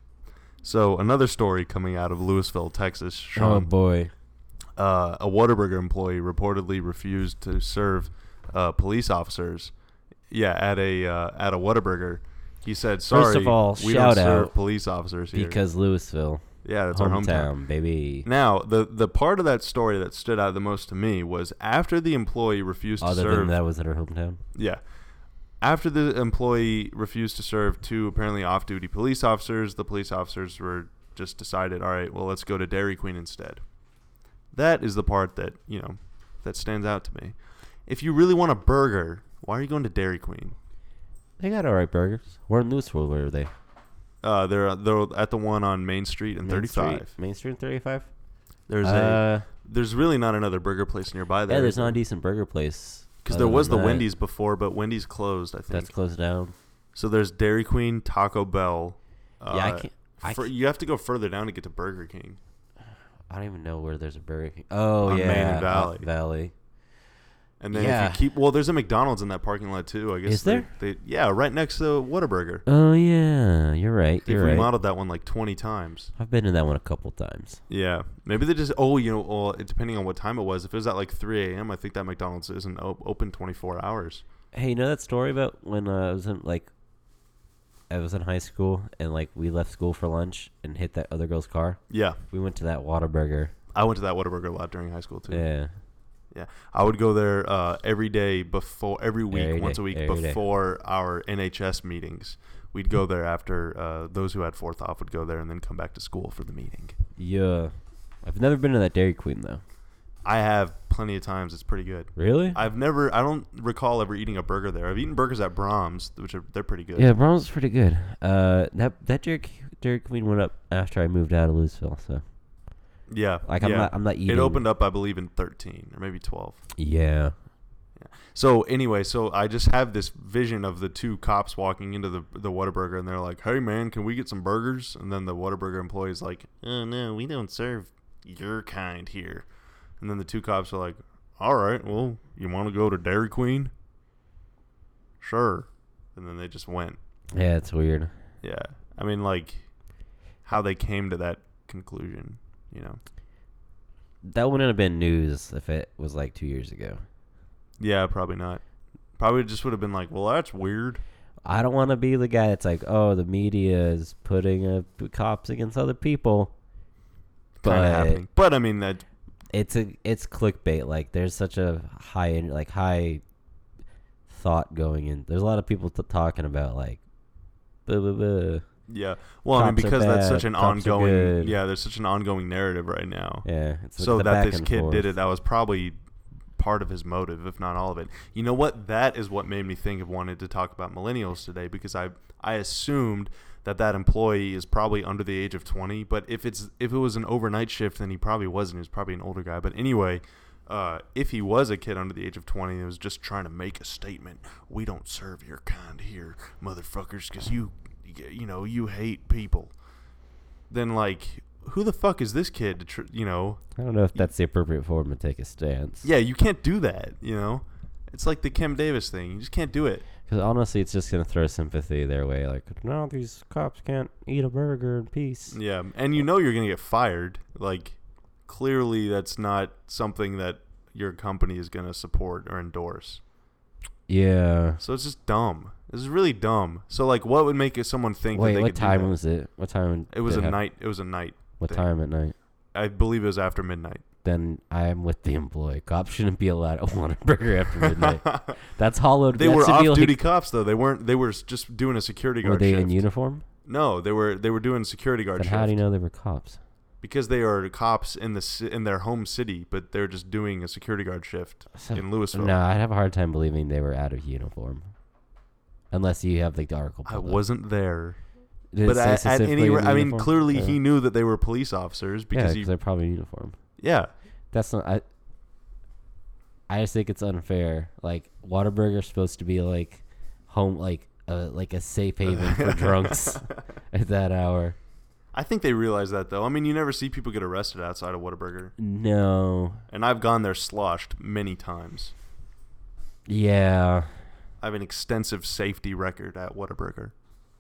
Speaker 2: So another story coming out of Louisville, Texas, Sean.
Speaker 1: Oh boy.
Speaker 2: Uh, a Whataburger employee reportedly refused to serve uh, police officers. Yeah, at a uh, at a Whataburger, he said, "Sorry,
Speaker 1: First of all,
Speaker 2: we
Speaker 1: shout
Speaker 2: don't serve
Speaker 1: out
Speaker 2: police officers here."
Speaker 1: Because Louisville.
Speaker 2: Yeah, that's
Speaker 1: hometown,
Speaker 2: our hometown,
Speaker 1: baby.
Speaker 2: Now, the the part of that story that stood out the most to me was after the employee refused
Speaker 1: Other
Speaker 2: to serve.
Speaker 1: than that was in her hometown.
Speaker 2: Yeah. After the employee refused to serve two apparently off-duty police officers, the police officers were just decided, all right, well, let's go to Dairy Queen instead. That is the part that, you know, that stands out to me. If you really want a burger, why are you going to Dairy Queen?
Speaker 1: They got all right burgers. Where in Louisville were they?
Speaker 2: Uh, they're they're at the one on Main Street and
Speaker 1: Main
Speaker 2: thirty-five.
Speaker 1: Street, Main Street and thirty-five?
Speaker 2: There's
Speaker 1: uh,
Speaker 2: a there's really not another burger place nearby there.
Speaker 1: Yeah, there's not a decent burger place.
Speaker 2: Because there was the
Speaker 1: that.
Speaker 2: Wendy's before, but Wendy's closed, I think.
Speaker 1: That's closed down.
Speaker 2: So there's Dairy Queen, Taco Bell. Uh,
Speaker 1: yeah, I can't. I
Speaker 2: for,
Speaker 1: can't,
Speaker 2: you have to go further down to get to Burger King.
Speaker 1: I don't even know where there's a Burger King. Oh,
Speaker 2: On
Speaker 1: yeah.
Speaker 2: Main and Valley.
Speaker 1: Valley.
Speaker 2: And then
Speaker 1: Yeah.
Speaker 2: if you keep, well, there's a McDonald's in that parking lot too. I guess.
Speaker 1: Is
Speaker 2: they-
Speaker 1: there?
Speaker 2: They, yeah, right next to Whataburger.
Speaker 1: Oh, yeah. You're right.
Speaker 2: They've
Speaker 1: You're right.
Speaker 2: remodeled that one like twenty times.
Speaker 1: I've been in that one a couple times.
Speaker 2: Yeah, maybe they just. Oh, you know, well, it, depending on what time it was. If it was at like three a.m., I think that McDonald's isn't op- open twenty-four hours.
Speaker 1: Hey, you know that story about when uh, I was in, like, I was in high school and, like, we left school for lunch and hit that other girl's car?
Speaker 2: Yeah,
Speaker 1: We went to that Whataburger.
Speaker 2: I went to that Whataburger a lot during high school too.
Speaker 1: Yeah.
Speaker 2: Yeah, I would go there uh, every day before, every week,
Speaker 1: Every
Speaker 2: once
Speaker 1: day,
Speaker 2: a week
Speaker 1: every day.
Speaker 2: before our N H S meetings. We'd go there after uh, those who had fourth off would go there and then come back to school for the meeting.
Speaker 1: Yeah. I've never been to that Dairy Queen, though.
Speaker 2: I have plenty of times. It's pretty good.
Speaker 1: Really?
Speaker 2: I've never, I don't recall ever eating a burger there. I've eaten burgers at Brahms, which are they're pretty good.
Speaker 1: Yeah, Brahms is pretty good. Uh, that that Dairy, Dairy Queen went up after I moved out of Louisville, so
Speaker 2: Yeah,
Speaker 1: like I'm
Speaker 2: yeah.
Speaker 1: not I'm not eating.
Speaker 2: It opened up, I believe, in thirteen or maybe twelve.
Speaker 1: Yeah.
Speaker 2: So anyway, so I just have this vision of the two cops walking into the the Whataburger, and they're like, "Hey man, can we get some burgers?" And then the Whataburger employee's like, "Oh no, we don't serve your kind here." And then the two cops are like, "All right, well, you want to go to Dairy Queen?" Sure. And then they just went.
Speaker 1: Yeah, it's weird.
Speaker 2: Yeah, I mean, like, how they came to that conclusion, you know?
Speaker 1: That wouldn't have been news if it was like two years ago.
Speaker 2: Yeah, probably not. Probably just would have been like, well, that's weird.
Speaker 1: I don't want to be the guy that's like, oh, the media is putting uh, cops against other people.
Speaker 2: Kind of
Speaker 1: But
Speaker 2: happening. But I mean that.
Speaker 1: it's a it's clickbait. Like there's such a high like high thought going in. There's a lot of people t- talking about like, buh, buh, buh.
Speaker 2: Yeah. Well, I mean,
Speaker 1: Cops are
Speaker 2: because that's
Speaker 1: bad,
Speaker 2: such an
Speaker 1: cops are
Speaker 2: ongoing.
Speaker 1: good.
Speaker 2: Yeah, there's such an ongoing narrative right now.
Speaker 1: Yeah. It's like
Speaker 2: So
Speaker 1: the
Speaker 2: that
Speaker 1: back
Speaker 2: this
Speaker 1: and
Speaker 2: kid
Speaker 1: forth.
Speaker 2: did it, that was probably part of his motive, if not all of it. You know what? That is what made me think of wanting to talk about millennials today, because I I assumed that that employee is probably under the age of twenty. But if it's if it was an overnight shift, then he probably wasn't. He was probably an older guy. But anyway, uh, if he was a kid under the age of twenty, and was just trying to make a statement, we don't serve your kind here, motherfuckers, because you, you know, you hate people. Then like, who the fuck is this kid to, tr- you know?
Speaker 1: I don't know if that's the appropriate form to take a stance.
Speaker 2: Yeah, you can't do that, you know? It's like the Kim Davis thing. You just can't do it.
Speaker 1: Because honestly, it's just going to throw sympathy their way. Like, no, these cops can't eat a burger in peace.
Speaker 2: Yeah, and you know you're going to get fired. Like, clearly that's not something that your company is going to support or endorse.
Speaker 1: Yeah.
Speaker 2: So it's just dumb. This is really dumb. So, like, what would make someone think
Speaker 1: Wait,
Speaker 2: that they
Speaker 1: what
Speaker 2: could
Speaker 1: time
Speaker 2: do that?
Speaker 1: was it? What time?
Speaker 2: It was
Speaker 1: did
Speaker 2: a
Speaker 1: it happen?
Speaker 2: night. It was a night.
Speaker 1: What
Speaker 2: thing.
Speaker 1: time at night?
Speaker 2: I believe it was after midnight.
Speaker 1: Then I am with the employee. Cops shouldn't be allowed to want a burger after midnight. That's hollowed.
Speaker 2: They
Speaker 1: that
Speaker 2: were
Speaker 1: should be
Speaker 2: off-duty
Speaker 1: like-
Speaker 2: cops, though. They weren't. They were just doing a security guard
Speaker 1: Were they
Speaker 2: shift.
Speaker 1: in uniform?
Speaker 2: No, they were. They were doing security guard
Speaker 1: Then
Speaker 2: shift.
Speaker 1: how do you know they were cops?
Speaker 2: Because they are cops in the ci- in their home city, but they're just doing a security guard shift
Speaker 1: So-
Speaker 2: in Louisville.
Speaker 1: No, I'd have a hard time believing they were out of uniform. Unless you have like the article.
Speaker 2: I wasn't there.
Speaker 1: Did
Speaker 2: But
Speaker 1: it say
Speaker 2: at, at
Speaker 1: specifically
Speaker 2: any,
Speaker 1: in
Speaker 2: ra-
Speaker 1: the
Speaker 2: I mean,
Speaker 1: uniform?
Speaker 2: clearly
Speaker 1: Yeah.
Speaker 2: he knew that they were police officers
Speaker 1: Yeah,
Speaker 2: because
Speaker 1: because
Speaker 2: he,
Speaker 1: they're probably in uniform.
Speaker 2: yeah,
Speaker 1: That's not. I. I just think it's unfair. Like Whataburger's supposed to be like home, like a like a safe haven for drunks at that hour.
Speaker 2: I think they realize that though. I mean, you never see people get arrested outside of Whataburger,
Speaker 1: No.
Speaker 2: and I've gone there sloshed many times.
Speaker 1: Yeah.
Speaker 2: I have an extensive safety record at Whataburger.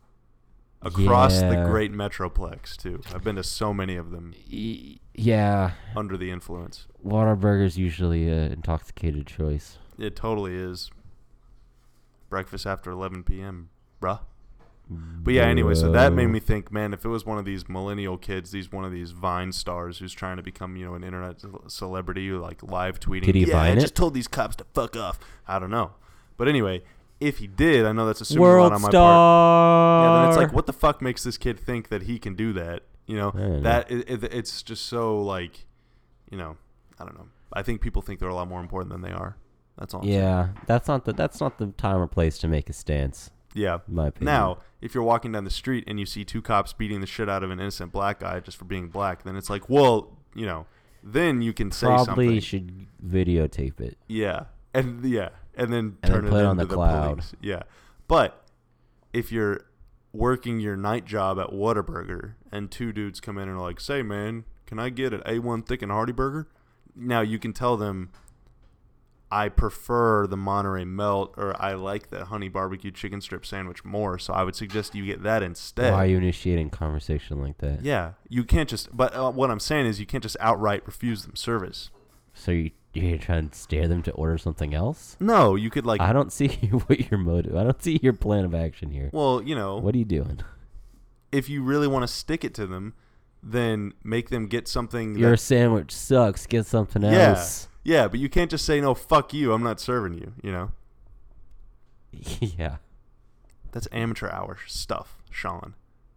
Speaker 2: Across
Speaker 1: Yeah.
Speaker 2: the great metroplex too. I've been to so many of them
Speaker 1: Y- yeah.
Speaker 2: under the influence.
Speaker 1: Whataburger's usually an intoxicated choice.
Speaker 2: It totally is. Breakfast after eleven p.m., bruh. But yeah, anyway, so that made me think, man, if it was one of these millennial kids, these one of these Vine stars who's trying to become, you know, an internet ce- celebrity, who like live tweeting.
Speaker 1: Did he
Speaker 2: yeah,
Speaker 1: Vine
Speaker 2: I
Speaker 1: it?
Speaker 2: just told these cops to fuck off. I don't know. But anyway, if he did, I know that's assuming
Speaker 1: World
Speaker 2: a lot on my
Speaker 1: star.
Speaker 2: part. Yeah, then it's like, what the fuck makes this kid think that he can do that? You know,
Speaker 1: I don't
Speaker 2: that it, it, it's just so like, you know, I don't know. I think people think they're a lot more important than they are. That's all. I'm saying.
Speaker 1: Yeah, that's not the that's not the time or place to make a stance.
Speaker 2: Yeah.
Speaker 1: In my opinion.
Speaker 2: Now, if you're walking down the street and you see two cops beating the shit out of an innocent black guy just for being black, then it's like, well, you know, then you can say
Speaker 1: probably
Speaker 2: something.
Speaker 1: should videotape it.
Speaker 2: Yeah, and yeah, and then
Speaker 1: And
Speaker 2: turn
Speaker 1: then put
Speaker 2: it
Speaker 1: it
Speaker 2: into
Speaker 1: on the
Speaker 2: the
Speaker 1: cloud.
Speaker 2: police. Yeah, but if you're working your night job at Whataburger and two dudes come in and are like, "Say, man, can I get an A one thick and hearty burger?" Now you can tell them, I prefer the Monterey Melt, or I like the honey barbecue chicken strip sandwich more, so I would suggest you get that instead.
Speaker 1: Why are you initiating conversation like that?
Speaker 2: Yeah, you can't just. But uh, what I'm saying is, you can't just outright refuse them service.
Speaker 1: So you you're trying to stare them to order something else?
Speaker 2: No, you could like.
Speaker 1: I don't see what your motive. I don't see your plan of action here.
Speaker 2: Well, you know,
Speaker 1: What are you doing?
Speaker 2: if you really want to stick it to them, then make them get something.
Speaker 1: Your
Speaker 2: that,
Speaker 1: sandwich sucks. Get something
Speaker 2: Yeah.
Speaker 1: else.
Speaker 2: yeah, but you can't just say no. Fuck you. I'm not serving you. You know,
Speaker 1: Yeah.
Speaker 2: that's amateur hour stuff, Sean.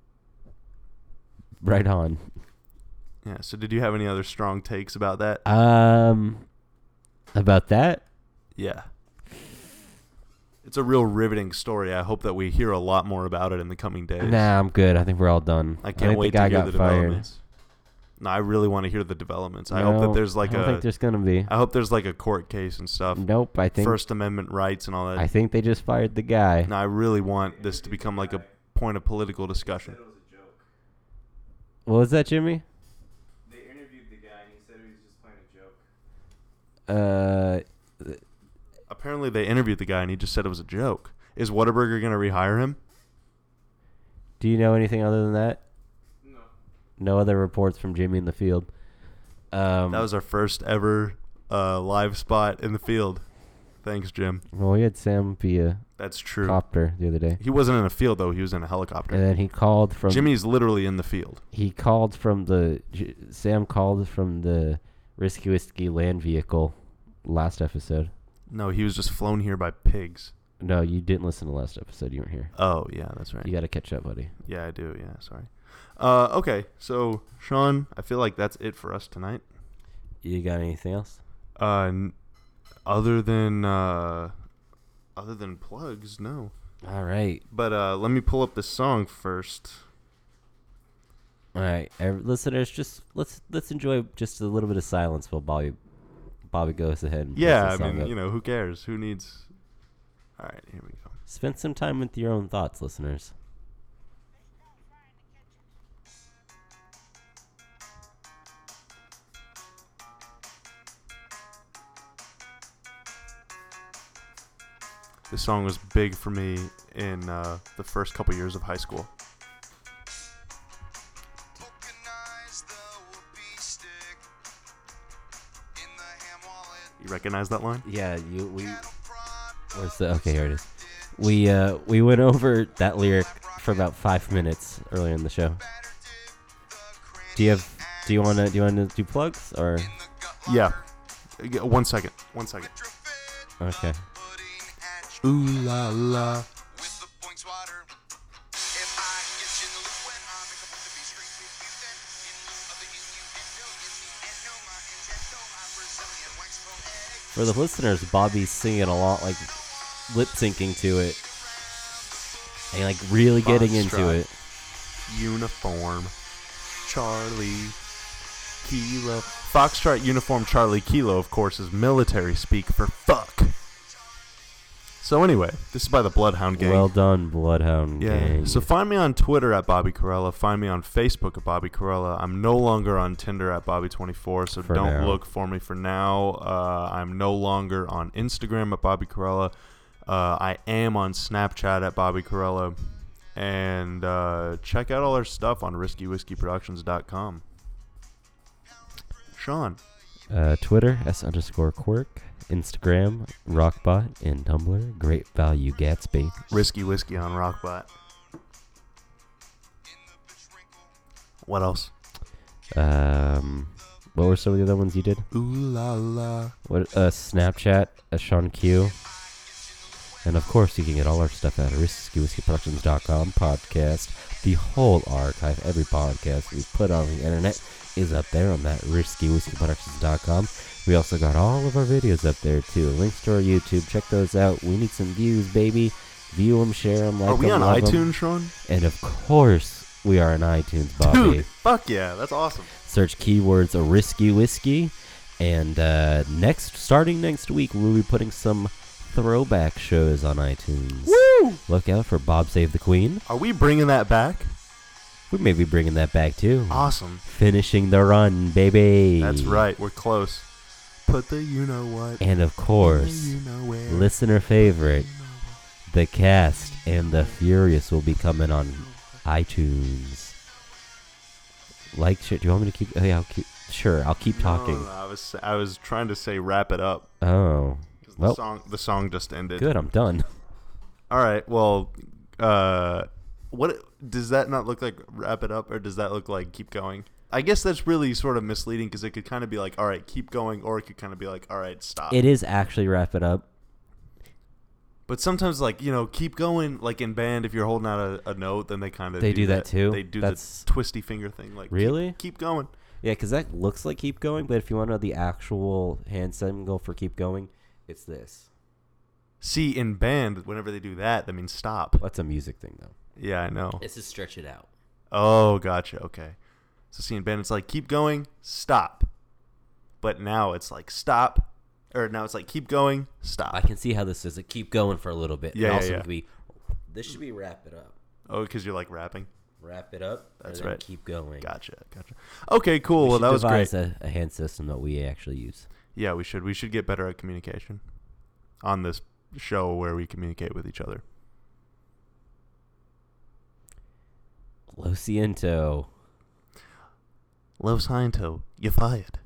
Speaker 1: Right on.
Speaker 2: Yeah. So, did you have any other strong takes about that?
Speaker 1: Um, about that?
Speaker 2: Yeah. It's a real riveting story. I hope that we hear a lot more about it in the coming days.
Speaker 1: Nah, I'm good. I think we're all done.
Speaker 2: I
Speaker 1: I
Speaker 2: can't
Speaker 1: think
Speaker 2: wait
Speaker 1: the guy
Speaker 2: to hear
Speaker 1: got
Speaker 2: the
Speaker 1: fired.
Speaker 2: developments. No, I really want to hear the developments. I hope
Speaker 1: No,
Speaker 2: that there's like
Speaker 1: I don't
Speaker 2: a.
Speaker 1: think there's gonna be.
Speaker 2: I hope there's like a court case and stuff.
Speaker 1: Nope. I think.
Speaker 2: First Amendment rights and all that.
Speaker 1: I think they just fired the guy.
Speaker 2: No, I really want this to become like a point of political discussion.
Speaker 1: What was that, Jimmy?
Speaker 3: They interviewed the guy and he said he was just playing a joke.
Speaker 1: Uh,
Speaker 2: Apparently, they interviewed the guy and he just said it was a joke. Is Whataburger going to rehire him?
Speaker 1: do you know anything other than that?
Speaker 3: No.
Speaker 1: No other reports from Jimmy in the field. Um,
Speaker 2: That was our first ever uh, live spot in the field. Thanks, Jim.
Speaker 1: well, we had Sam via
Speaker 2: That's true.
Speaker 1: copter the other day,
Speaker 2: He wasn't in a field though. He was in a helicopter.
Speaker 1: and then he called from.
Speaker 2: Jimmy's literally in the field.
Speaker 1: He called from the. J- Sam called from the Risky Whiskey land vehicle last episode.
Speaker 2: No, he was just flown here by pigs.
Speaker 1: No, you didn't listen to last episode. You weren't here.
Speaker 2: Oh yeah, that's right.
Speaker 1: You got to catch up, buddy.
Speaker 2: Yeah, I do. Yeah, sorry. Uh, okay, so Sean, I feel like that's it for us tonight.
Speaker 1: You got anything else?
Speaker 2: Uh, n- other than uh, other than plugs, no.
Speaker 1: All right.
Speaker 2: But uh, let me pull up this song first.
Speaker 1: All right, every, listeners, just let's let's enjoy just a little bit of silence while Bobby Bobby goes ahead and
Speaker 2: Yeah,
Speaker 1: pulls
Speaker 2: I
Speaker 1: the song
Speaker 2: mean,
Speaker 1: up.
Speaker 2: you know, who cares? Who needs? All right, here we go.
Speaker 1: Spend some time with your own thoughts, listeners.
Speaker 2: This song was big for me in uh, the first couple years of high school. You recognize that line?
Speaker 1: Yeah, you we. Where's the? Okay, here it is. We uh we went over that lyric for about five minutes earlier in the show. Do you have? Do you want to? Do you want to do plugs or?
Speaker 2: Yeah. G- One second. One second.
Speaker 1: Okay.
Speaker 2: Ooh la la.
Speaker 1: For the listeners, Bobby's singing along, like lip syncing to it. And like really getting into
Speaker 2: Foxtrot.
Speaker 1: it.
Speaker 2: Uniform. Charlie. Kilo. Foxtrot Uniform Charlie Kilo, of course, is military speak for fuck. So anyway, this is by the Bloodhound Gang.
Speaker 1: Well done, Bloodhound
Speaker 2: Yeah.
Speaker 1: Gang.
Speaker 2: So find me on Twitter at Bobby Corella. Find me on Facebook at Bobby Corella. I'm no longer on Tinder at Bobby twenty-four, so
Speaker 1: For
Speaker 2: don't
Speaker 1: now.
Speaker 2: look for me for now. Uh, I'm no longer on Instagram at Bobby Corella. Uh, I am on Snapchat at Bobby Corella. And uh, check out all our stuff on risky whiskey productions dot com. Sean.
Speaker 1: Uh, Twitter, S underscore quirk. Instagram, Rockbot. And Tumblr, Great Value Gatsby.
Speaker 2: Risky Whiskey on Rockbot. What else?
Speaker 1: Um, what were some of the other ones you did?
Speaker 2: Ooh la la.
Speaker 1: What? Uh, Snapchat, uh, Sean Q. And of course, you can get all our stuff at risky whiskey productions dot com podcast. The whole archive, every podcast we've put on the internet is up there on that risky whiskey productions dot com. We also got all of our videos up there too. Links to our YouTube. Check those out. We need some views, baby. View them, share them, like
Speaker 2: Are we
Speaker 1: them,
Speaker 2: on
Speaker 1: love 'em.
Speaker 2: iTunes, Sean?
Speaker 1: And of course, we are on iTunes, Bobby.
Speaker 2: Dude, fuck yeah, that's awesome.
Speaker 1: Search keywords a risky whiskey. And uh, next, starting next week, we'll be putting some throwback shows on iTunes.
Speaker 2: Woo!
Speaker 1: Look out for Bob Save the Queen.
Speaker 2: Are we bringing that back?
Speaker 1: We may be bringing that back too.
Speaker 2: Awesome.
Speaker 1: Finishing the run, baby.
Speaker 2: That's right, we're close. Put the you know what.
Speaker 1: And of course,
Speaker 2: You know where.
Speaker 1: listener favorite, The Cast and the Furious will be coming on iTunes. Like, shit. Do you want me to keep? Oh, yeah, I'll keep. Sure, I'll keep talking.
Speaker 2: No, I was I was trying to say wrap it up.
Speaker 1: Oh,
Speaker 2: 'Cause
Speaker 1: Well.
Speaker 2: the song the song just ended.
Speaker 1: good. I'm done.
Speaker 2: All right. Well, uh, what does that not look like? Wrap it up, or does that look like keep going? I guess that's really sort of misleading because it could kind of be like, all right, keep going, or it could kind of be like, all right, stop.
Speaker 1: It is actually wrap it up.
Speaker 2: But sometimes, like, you know, keep going. Like in band, if you're holding out a, a note, then they kind of
Speaker 1: They do that too?
Speaker 2: They do
Speaker 1: That's-
Speaker 2: the twisty finger thing. Like,
Speaker 1: Really?
Speaker 2: Keep, keep going.
Speaker 1: Yeah, because that looks like keep going, but if you want to know the actual hand signal for keep going, it's this.
Speaker 2: See, in band, whenever they do that, that means stop.
Speaker 1: That's a music thing, though.
Speaker 2: Yeah, I know.
Speaker 1: It's to stretch it out.
Speaker 2: Oh, gotcha. Okay. So see, in band, it's like keep going, stop. But now it's like stop, or now it's like keep going, stop.
Speaker 1: I can see how this is. A keep going for a little bit.
Speaker 2: Yeah,
Speaker 1: and
Speaker 2: yeah,
Speaker 1: also
Speaker 2: yeah.
Speaker 1: it could be, this should be wrap it up.
Speaker 2: Oh, because you're like rapping.
Speaker 1: Wrap it up.
Speaker 2: That's
Speaker 1: and then
Speaker 2: right.
Speaker 1: Keep going.
Speaker 2: Gotcha, gotcha. Okay, cool.
Speaker 1: We
Speaker 2: Well,
Speaker 1: should
Speaker 2: that was great.
Speaker 1: devise A, a hand system that we actually use.
Speaker 2: Yeah, we should. We should get better at communication on this show where we communicate with each other.
Speaker 1: Lo siento.
Speaker 2: Lo siento, you fired.